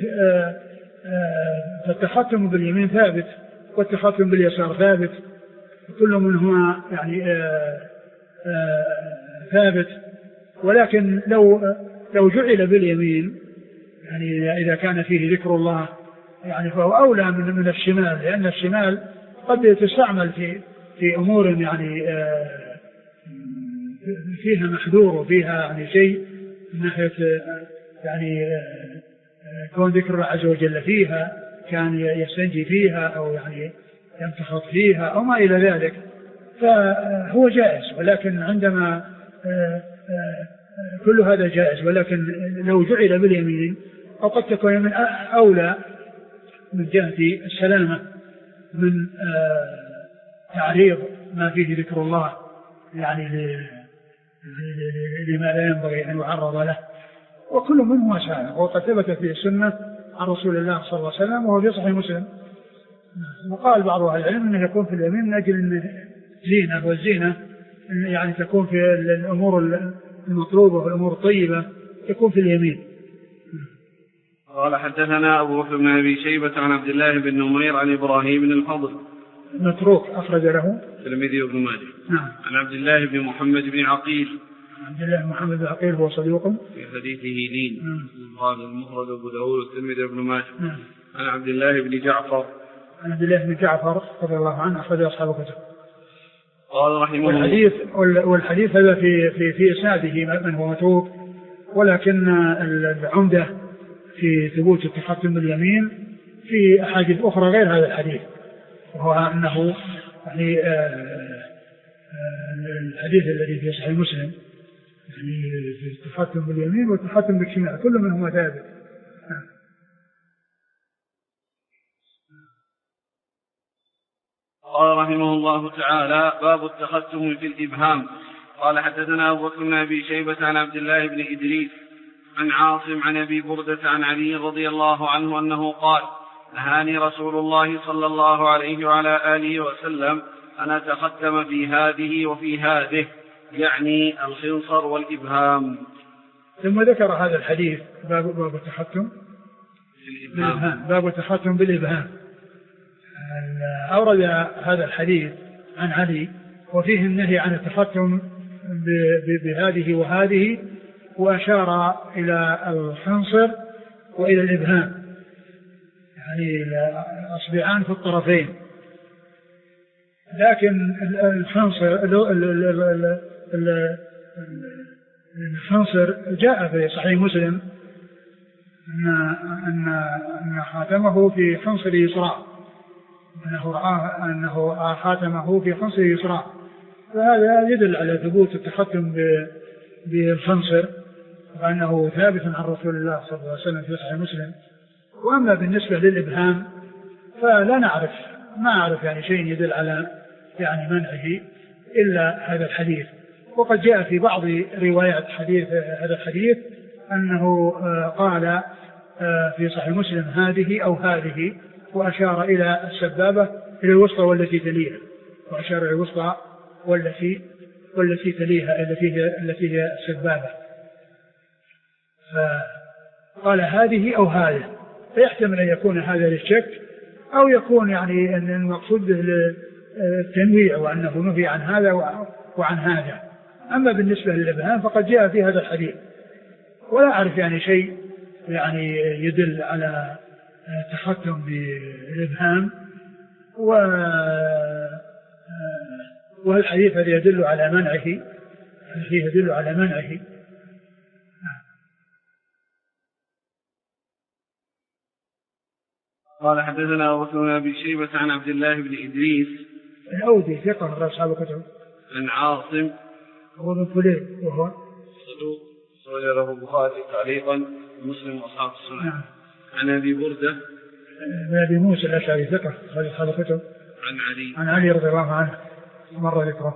فالتختم باليمين ثابت والتختم باليسار ثابت، كل منهما يعني آآ آآ ثابت، ولكن لو لو جعل باليمين يعني إذا كان فيه ذكر الله يعني فهو أولى من من الشمال، لأن الشمال قد تستعمل في في أمور يعني فيها محذور وفيها يعني شيء من ناحية يعني كون ذكر الله عز وجل فيها، كان يستنجي فيها أو يعني يمتخط فيها أو ما إلى ذلك، فهو جائز. ولكن عندما كل هذا جائز، ولكن لو جعل باليمين أو قد تكون من أولى من جهة السلامة من تعريض ما فيه ذكر الله يعني لما لا ينبغي أن يعرض له، وكل منه سائغ، وقد ثبت في السنة عن رسول الله صلى الله عليه وسلم وهو في صحيح مسلم. وقال بعض أهل العلم أنه يكون في اليمين من أجل الزينة، والزينة يعني تكون في الأمور المطلوبة والأمور الطيبة تكون في اليمين. قال حدثنا أبو بكر بن أبي شيبة عن عبد الله بن نمير عن إبراهيم بن الفضل متروك أخرج له الترمذي وابن ماجه. نعم. عن عبد الله بن محمد بن عقيل عبد الله بن محمد بن عقيل هو صديق في حديثه لين، قال المخرج أبو داود والترمذي وابن ماجه. نعم. عن عبد الله بن جعفر عن عبد الله بن جعفر رضي الله عنه أخرج أصحاب الكتب. قال رحمه الله والحديث والحديث هذا في في في إسناده من هو متروك، ولكن العمدة في ثبوت التختم باليمين في أحاديث أخرى غير هذا الحديث، وهو أنه يعني الحديث الذي في صحيح مسلم يعني في التختم باليمين والتختم بالشمال كل منهما ثابت. قال رحمه الله تعالى باب التختم في الإبهام. قال حدثنا أبو بكر بن أبي شيبة عن عبد الله بن إدريس عن عاصم عن أبي بردة عن علي رضي الله عنه أنه قال نهاني رسول الله صلى الله عليه وعلى آله وسلم أن أتختم في هذه وفي هذه، يعني الخنصر والإبهام. ثم ذكر هذا الحديث باب باب التختم بالإبهام، باب التختم بالإبهام. أورد هذا الحديث عن علي وفيه النهي عن التختم بهذه وهذه، وأشار إلى الخنصر وإلى الإبهام، يعني الأصبعان في الطرفين لكن الخنصر الخنصر جاء في صحيح مسلم أن أن أن خاتمه في خنصر يسرى، أنه رآه أنه خاتمه في خنصر يسرى، فهذا يدل على ثبوت التختم بالخنصر وأنه ثابت عن رسول الله صلى الله عليه وسلم في صحيح مسلم. وأما بالنسبة للإبهام فلا نعرف ما أعرف يعني شيء يدل على يعني منعه إلا هذا الحديث. وقد جاء في بعض روايات حديث هذا الحديث أنه قال في صحيح مسلم هذه أو هذه، وأشار إلى السبابة إلى الوسطى والتي تليها، وأشار إلى الوسطى والتي والتي تليها التي هي التي هي السبابة، فقال هذه أو هذه، فيحتمل أن يكون هذا للشك أو يكون يعني أن المقصود التنويع وأنه نهي عن هذا وعن هذا. أما بالنسبة للإبهام فقد جاء في هذا الحديث، ولا أعرف يعني شيء يعني يدل على تختم بالإبهام، والحديث الذي يدل على منعه الذي يدل على منعه. قال حدثنا أبو بكر بن أبي شيبة عن عبد الله بن إدريس الأودي ثقة من أصحاب الكتب، عن عاصم هو بن فليل وهو صدوق أخرج له البخاري تعليقا ومسلم وأصحاب السنن. نعم. عن أبي بردة بن أبي موسى الأشعري ثقة أخرج أصحاب الكتب. عن علي عن علي رضي الله عنه مر ذكره.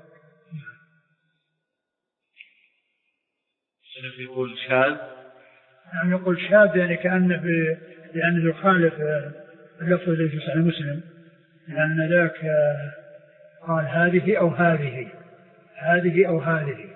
شنو يقول شاذ؟ يعني يقول شاذ يعني كأنه في لأنه يخالف اللفظ الذي في صحيح مسلم، لأن ذاك قال هذه أو هذه هذه أو هذه.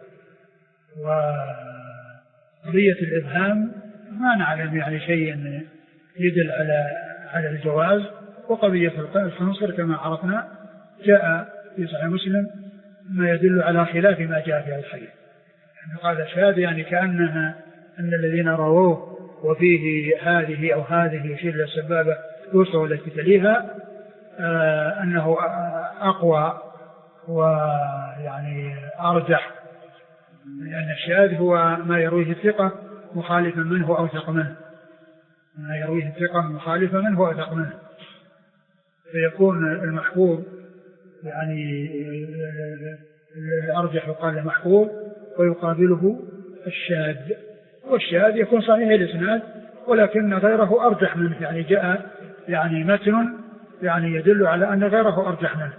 وقضية الإبهام ما نعلم يعني شيء يدل على على الجواز. وقضية الخنصر كما عرفنا جاء في صحيح مسلم ما يدل على خلاف ما جاء في الحديث. يعني قال شاذ يعني كأنها أن الذين رووه وفيه هذه أو هذه يشير إلى السبابة الوسطى والتي تليها آه أنه أقوى ويعني أرجح، لأن الشاذ هو ما يرويه الثقة مخالفا منه أو أوثق منه، ما يرويه الثقة مخالفا منه أو أوثق منه، فيكون المحفوظ يعني الأرجح يقال محفوظ ويقابله الشاذ، والشاذ يكون صحيح الإسناد ولكن غيره أرجح منه، يعني جاء يعني متن يعني يدل على أن غيره أرجح منه.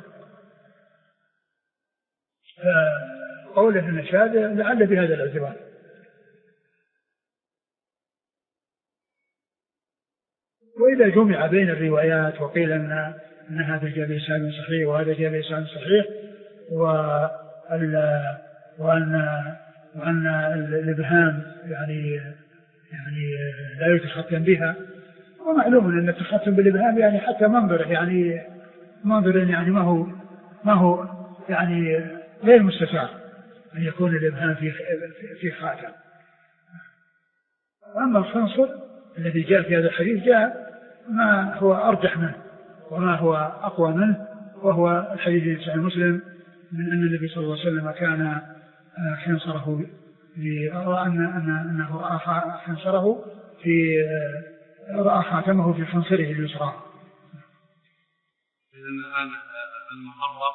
فقوله أن الشاذ لعل بهذا الاعتبار. وإذا جمع بين الروايات وقيل أن أن هذا جاء بإسناد صحيح وهذا جاء بإسناد صحيح وأن وأن الإبهام يعني يعني لا يتختم بها، ومعلوم أن التختم بالإبهام يعني حتى منظر يعني منظر يعني ما هو ما هو يعني غير مستساغ أن يكون الإبهام في في خاتم. أما الخنصر الذي جاء في هذا الحديث جاء ما هو أرجح منه وما هو أقوى منه، وهو الحديث في صحيح مسلم من أن النبي صلى الله عليه وسلم كان خنصره رأى أن أنه رأى خنصره في رأى خاتمه في خنصره اليسرى. إذن المحرم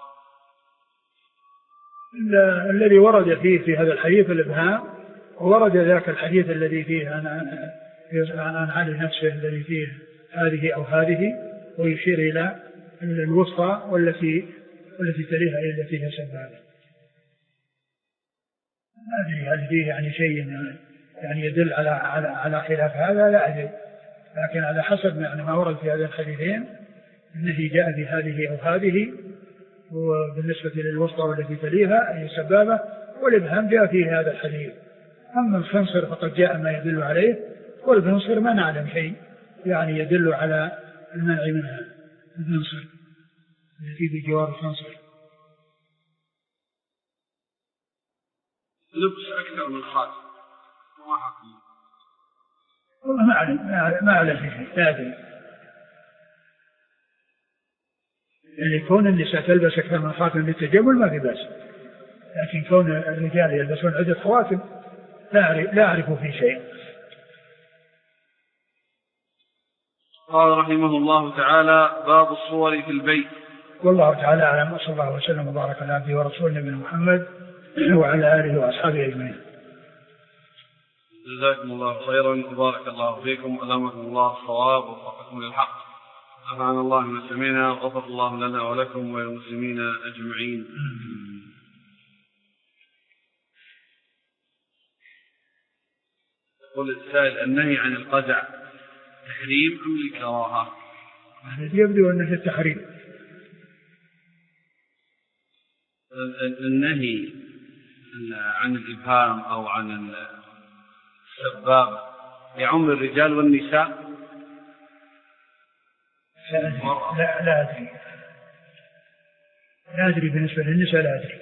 الذي ورد فيه في هذا الحديث الإبهام، وورد ذاك الحديث الذي فيه عن علي نفسه الذي فيه هذه أو هذه، ويشير إلى الوسطى والتي والتي تليها إلى التي هي سبابة. ما أدري هل فيه يعني شيء يعني يدل على على على خلاف هذا، لا أدري، لكن على حسب يعني ما ورد في هذه الحديثين الذي جاء بهذه أو هذه، وبالنسبة للوسطى والتي تليها أي سبابة، والإبهام جاء فيه هذا الحديث. أما الخنصر فقد جاء ما يدل عليه، والخنصر ما نعلم شيء يعني يدل على المنع منها. الخنصر التي في جواب الخنصر لبس أكثر من خاتم ما حكم؟ والله ما أعلم ما أعلم في شيء، لا أدري. يعني كون النساء تلبس أكثر من خاتم للتجمل ما في بأس، لكن كون الرجال يلبسون عدة خواتم لا أعرف في شيء. قال رحمه الله تعالى: باب الصور في البيت. والله تعالى أعلم، وصلى الله وسلم وبارك على عبده ورسوله نبينا محمد وعلى آله وأصحابه أجمعين. جزاكم الله خيرا وبارك الله فيكم، ألهمكم الله الصواب ووفقكم للحق. سبحان الله ما سمعنا، وغفر الله لنا ولكم وللمسلمين أجمعين. يقول السائل: النهي عن القزع تحريم أم الكراهة؟ يبدو أنه في التحريم. النهي عن الإبهام أو عن السباب يعم الرجال والنساء؟ لا أدري. لا, لا أدري لا أدري بالنسبة للنساء لا أدري.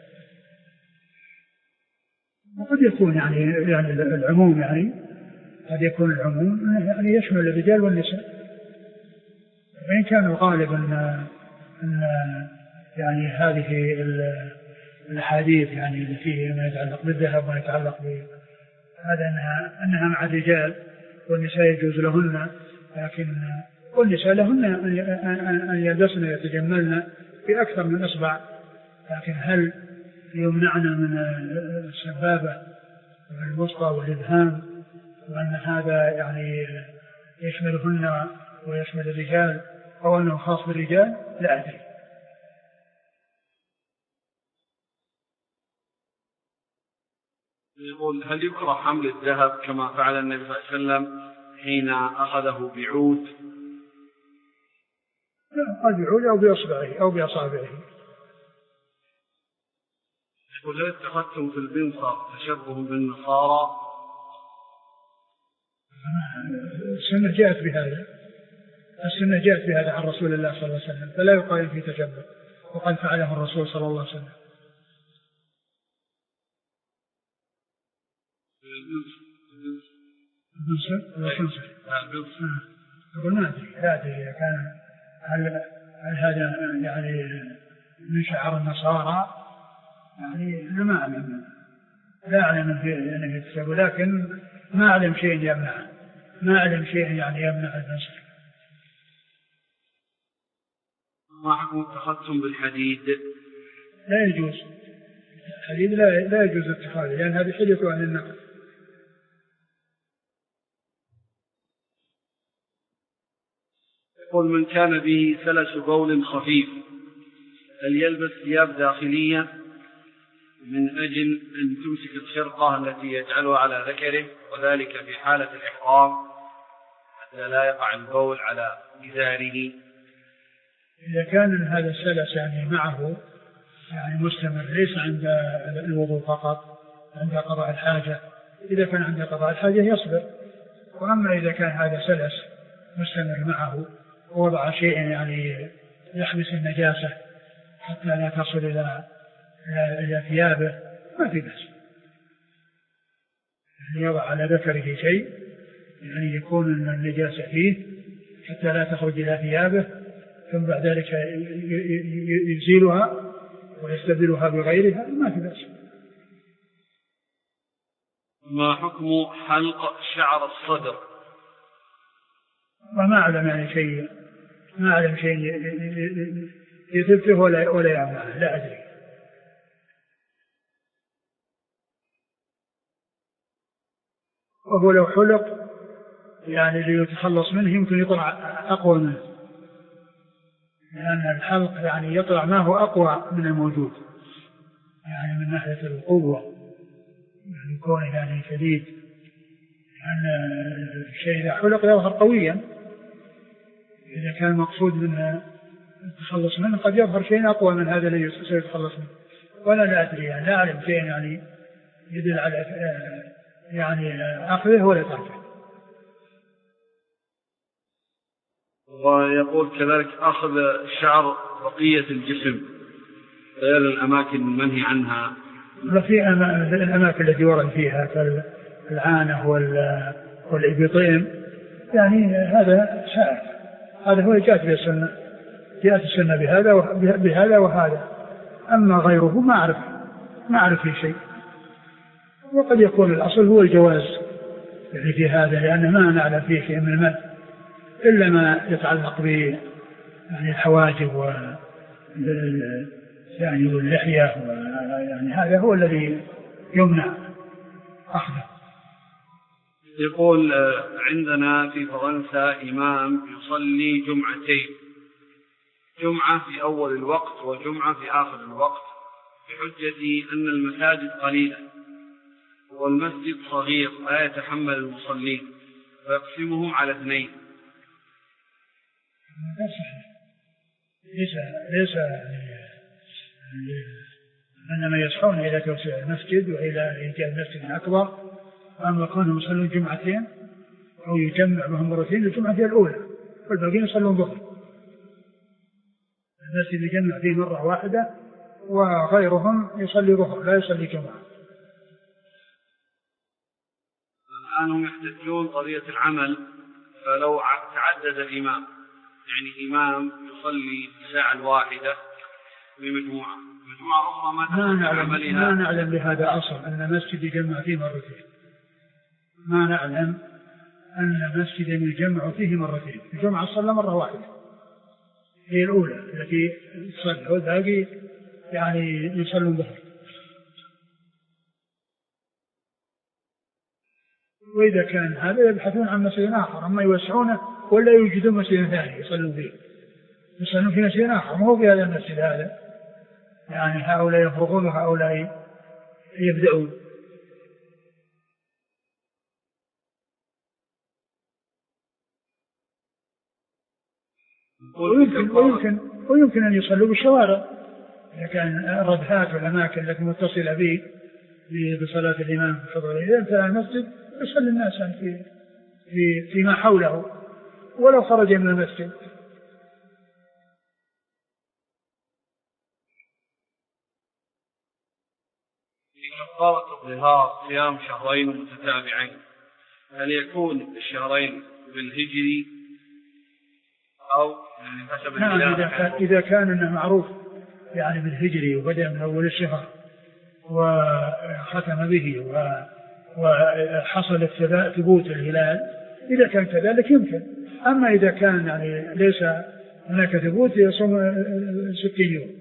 وقد يكون يعني يعني العموم يعني قد يكون العموم يعني يشمل الرجال والنساء، وإن كان الغالب أن أن يعني هذه الأحاديث يعني اللي فيه ما يتعلق بالذهب وما يتعلق بهذا أنها أنها مع الرجال والنساء يجوز لهن، لكن والنساء لهن أن يلبسن يتجملن في أكثر من إصبع، لكن هل يمنعنا من السبابة والوسطى والإبهام وأن هذا يعني يشملهن ويشمل الرجال أو أنه خاص بالرجال؟ لا أدري. يقول: هل يكره حمل الذهب كما فعل النبي صلى الله عليه وسلم حين أخذه بعود؟ لا، قال بعود أو بأصبعه أو بأصابعه. يقول: هل اتخذتم في البنصر تشبه بالنصارى؟ السنة جاءت بهذا، السنة جاءت بهذا عن رسول الله صلى الله عليه وسلم، فلا يقال في تشبه، وقد فعله الرسول صلى الله عليه وسلم. البنصر يقول ما أدري لا أدري إذا كان هل, هل هذا يعني من شعار النصارى، يعني أنا ما أعلم لا أعلم في يعني في التشبه، لكن ما أعلم شيء يمنع ما أعلم شيء يعني يمنع البنصر. ما حكم اتخذتم بالحديد؟ لا يجوز الحديد، لا لا يجوز اتخاذه، لأن هذه حدث عن النقل. يقول: من كان به سلس بول خفيف هل يلبس ثياب داخلية من أجل أن تمسك الشرقة التي يجعلها على ذكره، وذلك في حالة الإحرام حتى لا يقع البول على إزاره؟ إذا كان هذا السلس يعني معه يعني مستمر ليس عند الوضوء فقط، عند قضاء الحاجة، إذا كان عند قضاء الحاجة يصبر. وأما إذا كان هذا سلس مستمر معه ووضع شيء يعني يحبس النجاسة حتى لا تصل إلى إلى ثيابه ما في بأس، يعني يضع على ذكره شيء يعني يكون النجاسة فيه حتى لا تخرج إلى ثيابه، ثم بعد ذلك يزيلها ويستبدلها بغيرها ما في بأس. ما حكم حلق شعر الصدر؟ وما أعلم يعني شيء ما أعلم شيء يثبته ولا ولا يمنعه، لا أدري. وهو لو حلق يعني ليتخلص منه يمكن يطلع أقوى منه، لأن الحلق يعني يطلع ما هو أقوى من الموجود يعني من ناحية القوة، يعني كونه يعني شديد، لأن الشيء إذا حلق يظهر قويا، إذا كان مقصود منه التخلص منه قد يظهر شيء أقوى من هذا الذي سيتخلص منه. ولا لا أدري يعني لا أعلم شيء يعني يدل على يعني أخذه ولا تركه. ويقول كذلك أخذ شعر بقية الجسم غير الأماكن المنهي عنها، وفي الأماكن التي ورد فيها كالعانة والإبطين يعني هذا شائع، هذا هو جاءت به السنة جاءت السنة بهذا بهذا وهذا. أما غيره ما أعرف ما أعرف فيه شيء. وقد يكون الأصل هو الجواز يعني في هذا، لأن ما نعلم فيه شيء من المد إلا ما يتعلق ب يعني الحواجب و يعني واللحية، يعني هذا هو الذي يمنع أخذه. يقول عندنا في فرنسا إمام يصلي جمعتين، جمعة في أول الوقت وجمعة في آخر الوقت، بحجة أن المساجد قليلة والمسجد صغير لا يتحمل المصلين فيقسمهم على اثنين. ليس ليس انما يسعون الى توسيع المسجد والى ايجاد مسجد اكبر، اما كونهم يصلون جمعتين او يجمع بهم مرتين الجمعه هي الاولى والباقيين يصلون ظهر. المسجد يجمع فيه مره واحده وغيرهم يصلي ظهر لا يصلي جمعه. الان هم يحتجون قضيه العمل، فلو تعدد الامام يعني إمام يصلي الساعة الواحدة بمجموعة مجموعة أخرى ما نعلم ما نعلم بهذا أصل أن مسجد يجمع فيه مرتين، ما نعلم أن مسجد يجمع فيه مرتين. الجمعة صلى مرة واحدة هي الأولى التي صلى والباقي يعني يصلون ظهر. وإذا كان هذا يبحثون عن مسجد آخر، أما يوسعونه ولا يوجدون مسجد ثاني يصلون فيه، يصلون في مسجد آخر ما هو في هذا المسجد هذا، يعني هؤلاء يفرغون وهؤلاء يبدأون. ويمكن, ويمكن, ويمكن أن يصلوا بالشوارع إذا كان ردهات والأماكن التي متصلة به بصلاة الإمام في الفضل. إذا انتهى المسجد يصلي الناس في في فيما حوله ولو خرج من المسجد. في كفارة الظهار صيام شهرين متتابعين، هل يكون الشهرين بالهجري أو يعني حسب نعم إذا كان, إذا كان إنه معروف يعني بالهجري وبدأ من أول الشهر وختم به وحصل ثبوت الهلال، إذا كان كذلك يمكن. أما إذا كان يعني ليس هناك ثبوت يصوم ستين يوم.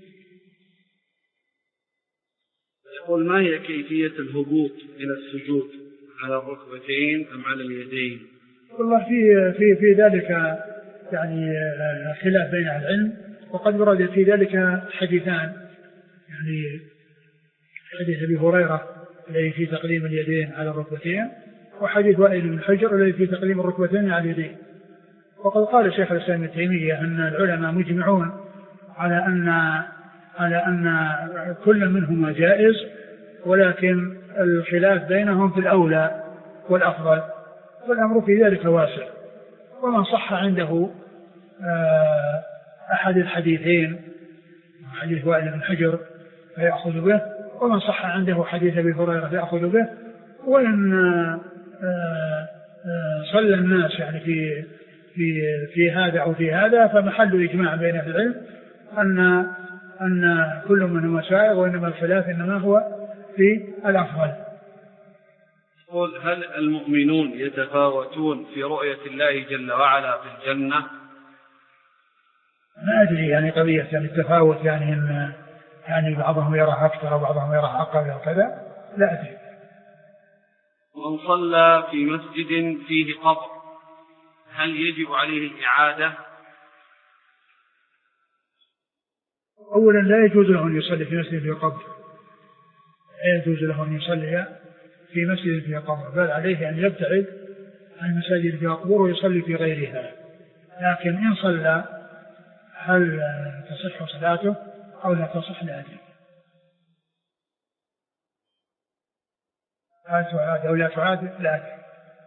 يقول ما هي كيفية الهبوط إلى السجود، على الركبتين أم على اليدين؟ والله في في في ذلك يعني خلاف بين العلم، وقد ورد في ذلك حديثان، يعني حديث أبي هريرة الذي في تقديم اليدين على الركبتين، وحديث وائل بن حجر الذي في تقديم الركبتين على اليدين. وقد قال شيخ الإسلام ابن تيمية أن العلماء مجمعون على أن على أن كل منهما جائز، ولكن الخلاف بينهم في الأولى والأفضل، والأمر في ذلك واسع. ومن صح عنده أحد الحديثين حديث وائل بن حجر فيأخذ به، ومن صح عنده حديث أبي هريرة فيأخذ به. وإن صلى الناس يعني في في في هذا أو في هذا فمحل إجماع بين أهل العلم أن أن كل منهما سائغ، وإنما الخلاف إنما هو في الأفضل. يقول هل المؤمنون يتفاوتون في رؤية الله جل وعلا في الجنة؟ ما أدري يعني قضية يعني التفاوت يعني إن يعني بعضهم يرى أكثر وبعضهم يرى أقل وكذا، لا أدري. من صلى في مسجد فيه قبر هل يجب عليه الإعادة؟ أولا لا يجوز له أن يصلي في مسجد فيه قبر، لا يجوز له أن يصلي في مسجد فيه قبر، بل عليه أن يبتعد عن المساجد فيها قبور ويصلي في غيرها. لكن إن صلى هل تصح صلاته أو لا تصح لا أدري. هل تعاد أو لا تعاد لا أدري.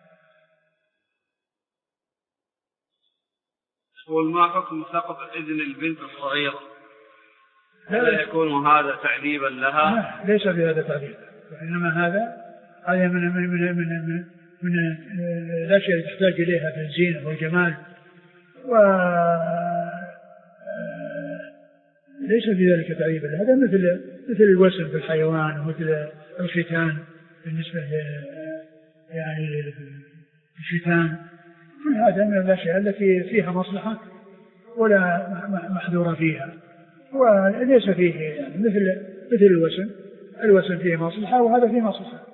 يقول ما حكم سقط إذن البنت الصغيرة؟ هل يكون هذا تعذيبا لها؟ ليس بهذا تعذيب، وإنما هذا هذا من من من من, من, من الأشياء تحتاج إليها في الزينة والجمال، ليس في ذلك تعذيب، هذا مثل مثل الوسم في الحيوان ومثل الختان بالنسبة يعني الختان، كل هذا من الأشياء التي فيها مصلحة ولا محذورة فيها، وليس فيه يعني مثل مثل الوسم، الوسم فيه مصلحة وهذا فيه مصلحة.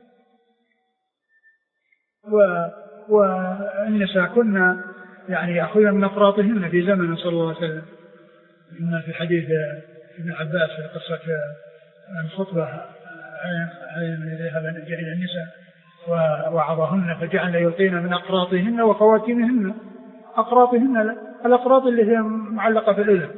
والنساء كنا يعني يأخذن من أقراطهن في زمن صلى الله عليه وسلم، إن في حديث ابن عباس في قصة الخطبة عن ذهب إلى النساء ووعظهن فجعل يلقين من أقراطهن وخواتمهن. أقراطهن الأقراط اللي هي معلقة في الأذن.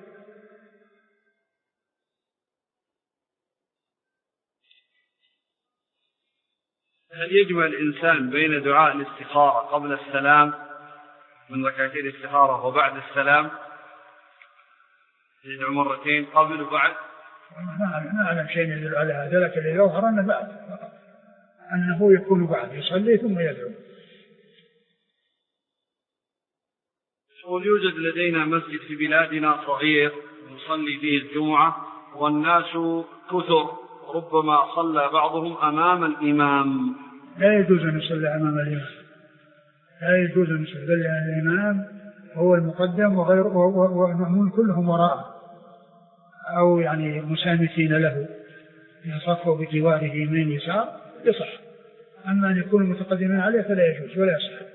هل يجمع الإنسان بين دعاء الاستخارة قبل السلام من ركعتي الاستخارة وبعد السلام؟ يدعو مرتين قبل وبعد؟ ما أعلم شيء يدل على هذا، لكن اللي يظهر أنه بعد، أنه يكون بعد يصلي ثم يدعو. يوجد لدينا مسجد في بلادنا صغير نصلي فيه الجمعة والناس كثر، ربما صلى بعضهم أمام الإمام. لا يجوز أن يصلي أمام الإمام، لا يجوز أن يصلي، بل الإمام هو المقدم وغير والمأمون كلهم وراءه أو يعني مساندين له، يصفوا بجواره يمين يسار يصح، أما أن يكونوا متقدمين عليه فلا يجوز ولا يصح.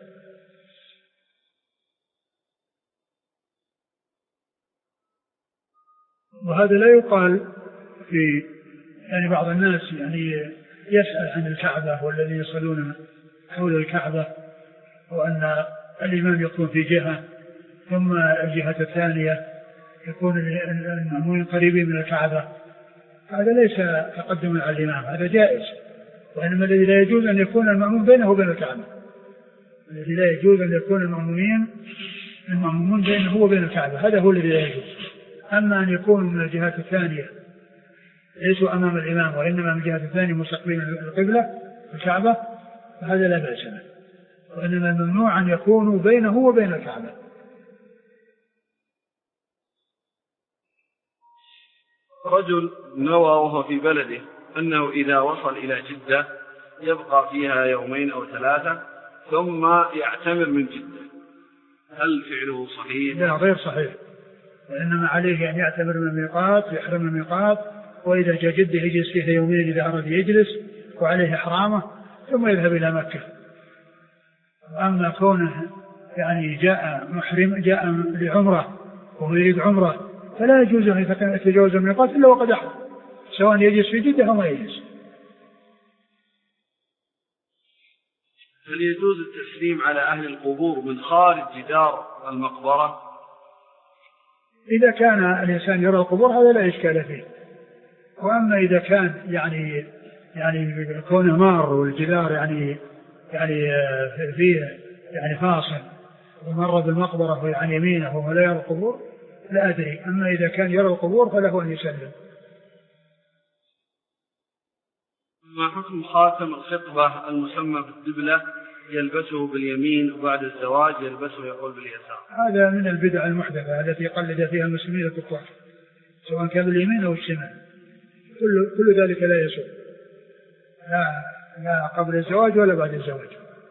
وهذا لا يقال في يعني بعض الناس يعني يسأل عن الكعبة والذين يصلون حول الكعبة، وأن الإمام يكون في جهة ثم الجهة الثانية يكون المأمومين قريبين من الكعبة، هذا ليس تقدما على الإمام، هذا جائز، وإنما الذي لا يجوز أن يكون المأموم بينه وبين الكعبة، الذي لا يجوز أن يكون المأمومين المأمومون بينه وبين الكعبة، هذا هو الذي لا يجوز. أما أن يكون من الجهات الثانية ليسوا أمام الإمام وإنما من الجهة الثانية مستقبلين القبلة الكعبة، فهذا لا بأس به، وإنما ممنوع أن يكونوا بينه وبين الكعبة. رجل نوى وهو في بلده أنه إذا وصل إلى جدة يبقى فيها يومين أو ثلاثة ثم يعتمر من جدة، هل فعله صحيح؟ لا، غير صحيح، وإنما عليه أن يعتمر من الميقات ويحرم من الميقات، وإذا جاء جدة يجلس فيها يومين إذا أراد يجلس وعليه إحرامه ثم يذهب إلى مكة. أما كونه يعني جاء محرم جاء لعمرة وهو يريد عمرة فلا يجوز أن يتجاوز الميقات إلا وقد أحرم، سواء يجلس في جدة أو ما يجلس. هل يجوز التسليم على أهل القبور من خارج جدار المقبرة؟ إذا كان الإنسان يرى القبور هذا لا إشكال فيه، وأما إذا كان يعني يعني كونه مار والجدار يعني يعني فيه يعني فاصل ومر بالمقبرة عن يمينه وهو لا يرى القبور لا أدري، أما إذا كان يرى القبور فله أن يسلم. ما حكم خاتم الخطبة المسمى بالدبلة يلبسه باليمين وبعد الزواج يلبسه يقول باليسار؟ هذا من البدع المحدثة التي قلد فيها المسلمين الكفار سواء كان باليمين أو الشمال، كل, كل ذلك لا يسوء، لا, لا قبل الزواج ولا بعد الزواج.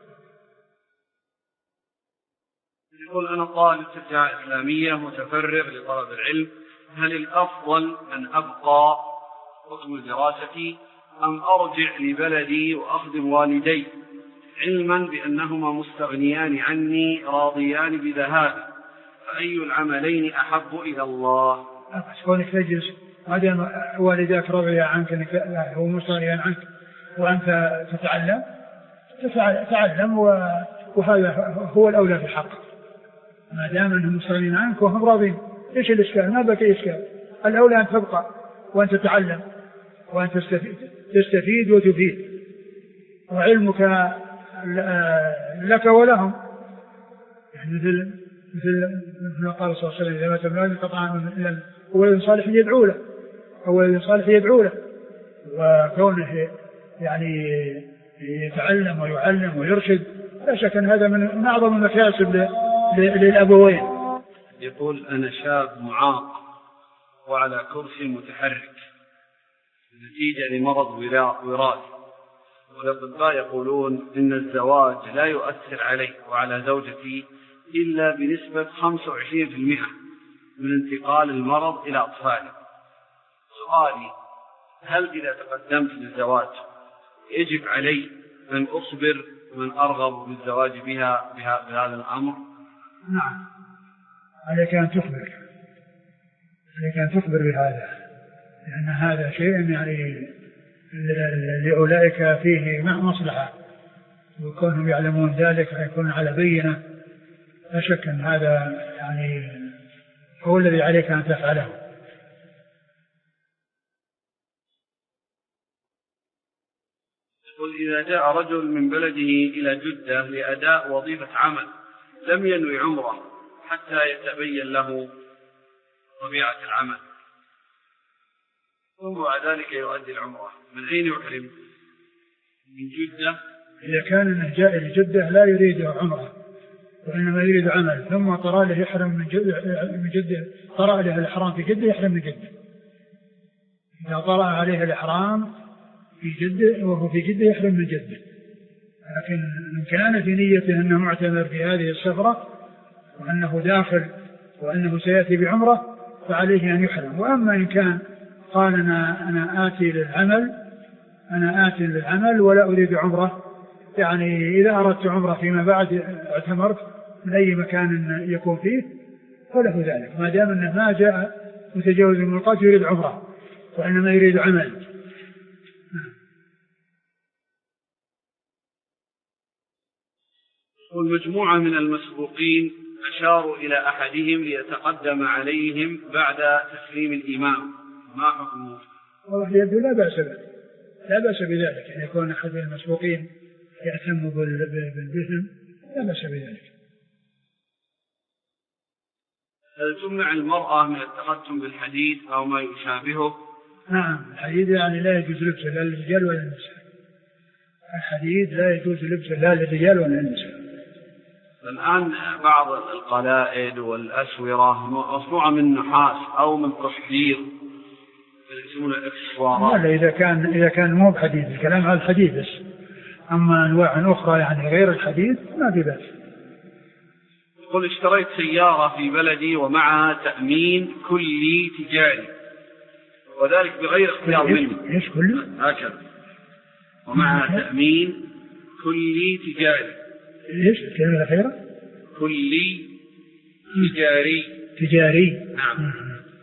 يقول أنا طالب في الجامعة الإسلامية متفرغ لطلب العلم، هل الأفضل أن أبقى حكم دراستي أم أرجع لبلدي وأخدم والدي علما بأنهما مستغنيان عني راضيان بذهابي، فأي العملين أحب إلى الله؟ كونك تجلس ما دام والداك رضيا عنك هو مستغنيان عنك وأنت تتعلم تتعلم، وهذا هو الأولى في الحق، ما دام أنهم مستغنيين عنك وهم راضين، إيش الإشكال؟ ما بقى إشكال، الأولى أن تبقى وأن تتعلم وأن تستفيد, تستفيد وتفيد، وعلمك لك ولهم، يعني مثل مثل ما قال صلى الله عليه وسلم إذا مات ابن قطعا ولد صالح يدعو له أو ولد صالح يدعو له، وكونه يعني يتعلم ويعلم ويرشد لا شك أن هذا من أعظم المكاسب للأبوين. يقول أنا شاب معاق وعلى كرسي متحرك نتيجة لمرض وراثي، والأطباء يقولون إن الزواج لا يؤثر عليه وعلى زوجتي إلا بنسبة خمسة وعشرين بالمئة من انتقال المرض إلى أطفاله. سؤالي: هل إذا تقدمت للزواج يجب علي أن أخبر من أرغب بالزواج بها بهذا الأمر؟ نعم، عليك أن تخبر، عليك أن تخبر بهذا، لأن هذا شيء يعني لأولئك فيه مصلحة، وكونهم يعلمون ذلك فيكون على بينة. لا شك أن هذا يعني هو الذي عليك أن تفعله. قل: إذا جاء رجل من بلده إلى جدة لأداء وظيفة عمل لم ينوي عمره حتى يتبين له طبيعة العمل، ثم بعد ذلك يؤدي العمرة، من أين يحرم؟ من جدة؟ إذا كان جاء لجدة لا يريد عمره وإنما يريد عمل، ثم طرأ له يحرم من جدة, من جدة طرأ له الإحرام في جدة يحرم من جدة. إذا طرأ عليه الإحرام في جدة وهو في جدة يحرم من جدة. لكن إن كان في نيته أنه معتمر في هذه السفرة وأنه داخل وأنه سيأتي بعمرة فعليه أن يحرم. وأما إن كان قال أنا, أنا آتي للعمل أنا آتي للعمل ولا أريد عمرة، يعني إذا أردت عمرة فيما بعد اعتمرت من أي مكان يكون فيه فله ذلك، ما دام أنه ما جاء متجاوز الميقات يريد عمرة وإنما يريد عمل. والمجموعة من المسبوقين أشاروا إلى أحدهم ليتقدم عليهم بعد تسليم الإمام، ما حكمه؟ والله يبدو لا بأس به، لا بأس بذلك، يعني يكون أحد المسبوقين يهتم بالبثم لا بأس بذلك. هل تمنع المرأة من التختم بالحديد أو ما يشابهه؟ نعم، الحديد يعني لا يجوز لبسه لا للرجال ولا للنساء. الحديد لا يجوز لبسه لا للرجال ولا للنساء. الآن بعض القلائد والأسورة مصنوعة من نحاس أو من قشدير يسمونه إكسسوارات. لا، إذا كان إذا كان مو بحديد، الكلام على الحديد بس، أما أنواع أخرى يعني غير الحديد ما في بأس. قل: اشتريت سيارة في بلدي ومعها تأمين كلي تجاري وذلك بغير اختيار مني. إيش كلي؟ هكذا، ومعها تأمين كلي تجاري. إيش الكلمة الأخيرة؟ كلي تجاري. تجاري. نعم.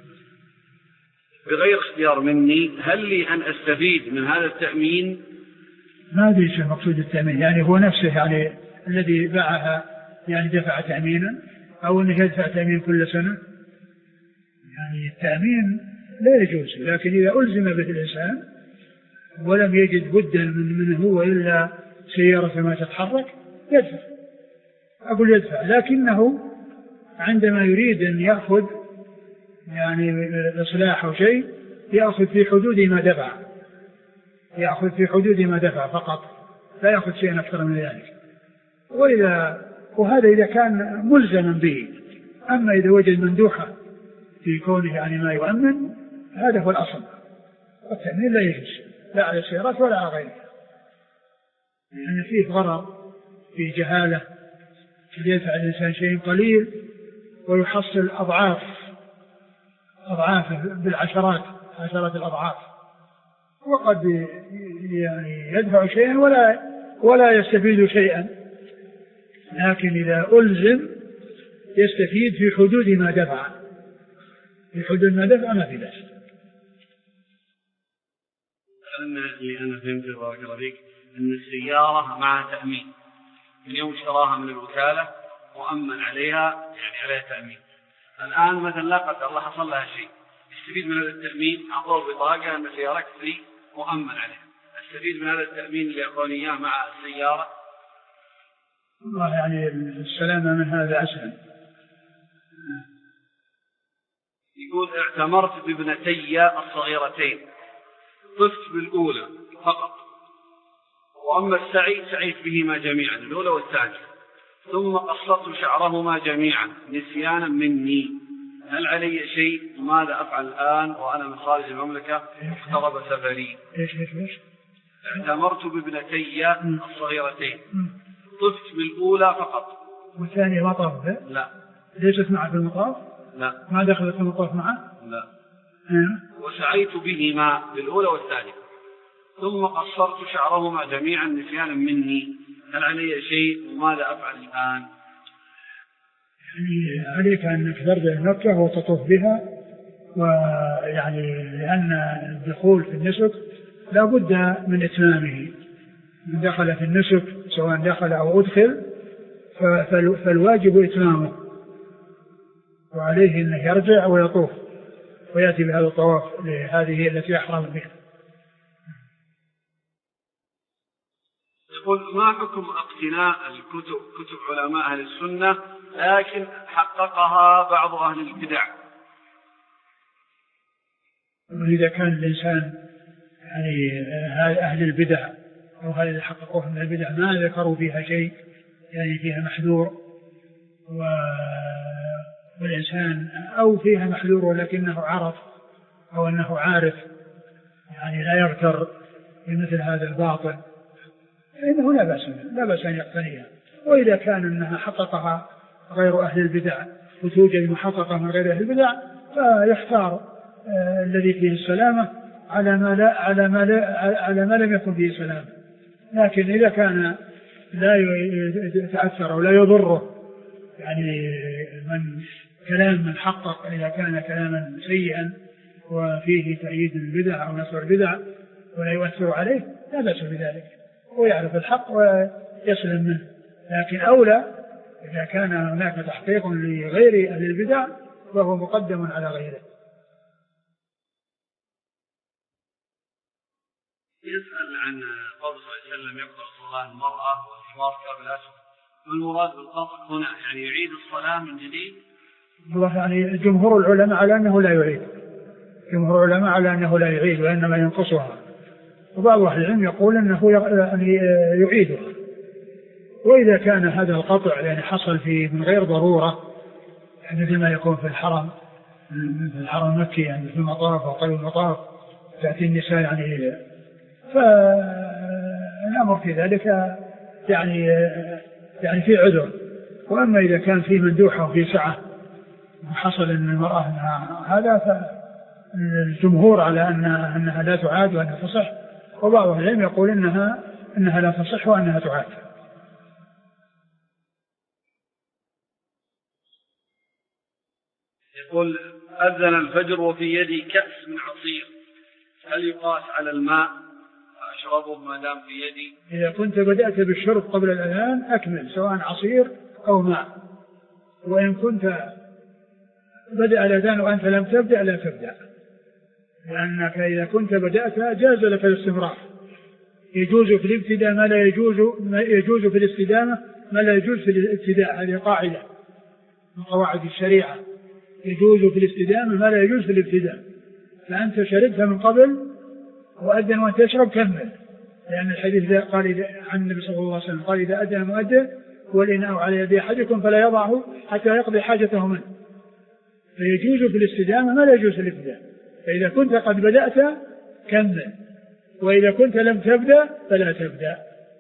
بغير اختيار مني، هل لي أن أستفيد من هذا التأمين؟ ما أدري شو مقصود التأمين، يعني هو نفسه يعني الذي باعها يعني دفع تأمينا أو أنه يدفع تأمين كل سنة؟ يعني التأمين لا يجوز، لكن إذا ألزم به الإنسان ولم يجد بدا من منه هو إلا سيارة ما تتحرك يدفع، أقول يدفع، لكنه عندما يريد أن يأخذ يعني إصلاح أو شيء يأخذ في حدود ما دفع، يأخذ في حدود ما دفع فقط، لا يأخذ شيئا أكثر من ذلك. وإذا وهذا إذا كان ملزما به. أما إذا وجد مندوحة في كونه يعني ما يؤمن هذا هو الأصل، والتأمين لا يجوز لا على السيارات ولا على غيرها، لأن فيه غرر في جهالة، يدفع الإنسان شيء قليل ويحصل أضعاف أضعاف بالعشرات عشرات الأضعاف، وقد يعني يدفع شيئا ولا ولا يستفيد شيئا، لكن إذا ألزم يستفيد في حدود ما دفع، في حدود ما دفع ما في بأس. اللي أنا فهمت بارك الله فيك أن السيارة معها تأمين، اليوم اشتراها من الوكالة وأمن عليها يعني عليها تأمين، الآن مثلا لا قدر الله حصل لها شيء يستفيد من هذا التأمين، أعطوه بطاقة أن سيارتك لي مؤمن عليها، استفيد من هذا التأمين اللي أعطوني إياه مع السيارة؟ والله يعني السلامة من هذا أسهل. يقول: اعتمرت بابنتي الصغيرتين، طفت بالأولى فقط، وأما السعي سعيت بهما جميعا الأولى والثانية، ثم قصرت شعرهما جميعا نسيانا مني، هل علي شيء وماذا أفعل الآن وأنا من خارج المملكة اقترب سفري؟ إيش إيش إيش؟ اعتمرت بابنتي الصغيرتين، طفت بالأولى فقط. والثانية ما طاف به؟ لا. ليست معه في المطاف؟ لا. ما دخلت في المطاف معه؟ لا. أه؟ وسعيت بهما بالأولى والثانية، ثم قصرت شعرهما جميعا نسيانا مني، هل علي شيء وماذا أفعل الآن؟ يعني عليك أنك ترجع مكة وتطوف بها، ويعني لأن الدخول في النسك لا بد من إتمامه، من دخل في النسك سواء دخل أو أدخل فالواجب إتمامه، وعليه أنه يرجع ويطوف ويأتي بهذا الطواف لهذه التي أحرم بها. يقول ما حكم اقتناء الكتب كتب علماء أهل السنة لكن حققها بعض أهل البدع؟ وإذا كان الإنسان يعني أهل البدع أو هذه اللي حققوها من البدع ما ذكروا فيها شيء يعني فيها محذور، والإنسان أو فيها محذور ولكنه عرف أو أنه عارف يعني لا يغتر بمثل هذا الباطل، فإنه لا بأس لا بأس أن يقتنيها. وإذا كان أنها حققها غير أهل البدع وتوجد محققة من غير أهل البدع فيختار آه الذي فيه السلامة على ما لا على ما لا على ما لم يكن فيه سلامة. لكن إذا كان لا يتأثر أو لا يضره يعني من كلام من حقق، إذا كان كلاما سيئا وفيه تأييد البدع أو نصر البدع ولا يؤثر عليه لا بأس بذلك، ويعرف الحق ويسلم منه. لكن أولى إذا كان هناك تحقيق لغير أهل البدع فهو مقدم على غيره. يسأل عن قول صلى الله عليه وسلم يقرأ صلاة المرأة والحمار كاب الأسود، والمراد بالقطع هنا يعني يعيد الصلاة من جديد؟ يعني جمهور العلماء على أنه لا يعيد، جمهور العلماء على أنه لا يعيد وإنما ينقصها، وبعض أهل العلم يقول أنه يعني يعيدها. وإذا كان هذا القطع يعني حصل فيه من غير ضرورة يعني مثل ما يكون في الحرم في الحرم المكي يعني في المطاف أو قبل المطاف تأتي النساء يعني فالأمر في ذلك يعني يعني في عذر. وأما إذا كان فيه مندوحة وفي سعة وحصل أن المرأة هذا فالجمهور على أنها, أنها لا تعاد وأنها تصح، وبعض العلم يقول إنها إنها لا تصح وأنها تعاد. يقول أذن الفجر وفي يدي كأس من عصير، هل يقاس على الماء أشربه ما دام في يدي؟ إذا كنت بدأت بالشرب قبل الأذان أكمل سواء عصير أو ماء، وإن كنت بدأ الأذان وأنت لم تبدأ لا تبدأ، لأنك إذا كنت بدأت جاز لك الاستمرار. يجوز في الابتداء ما لا يجوز ما يجوز في الاستدامة ما لا يجوز في الابتداء، هذه قاعدة من قواعد الشريعة، يجوز في الاستدامة ما لا يجوز في الابتداء. فأنت شربت من قبل وأذن وأنت تشرب كمل، لأن الحديث قال عن النبي صلى الله عليه وسلم قال إذا أذن المؤذن والإناء على يد أحدكم فلا يضعه حتى يقضي حاجته منه. فيجوز في الاستدامة ما لا يجوز في الابتداء. فإذا كنت قد بدأت كمل، وإذا كنت لم تبدأ فلا تبدأ.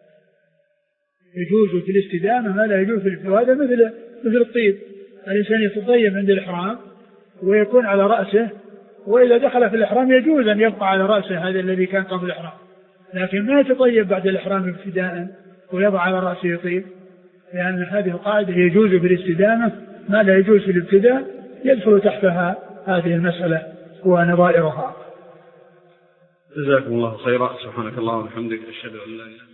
يجوز في الاستدامة ما لا يجوز في الابتداء. وهذا مثل مثل الطيب، الإنسان يتطيب عند الإحرام ويكون على رأسه، وإذا دخل في الإحرام يجوز أن يبقى على رأسه هذا الذي كان قبل الإحرام، لكن ما يتطيب بعد الإحرام ابتداء ويضع على رأسه طيب، لأن هذه القاعدة يجوز في الاستدامة ما لا يجوز في الابتداء، يدخل تحتها هذه المسألة ونظائرها. جزاكم الله خيرا. سبحانك اللهم وبحمدك، أشهد أن لا إله إلا أنت.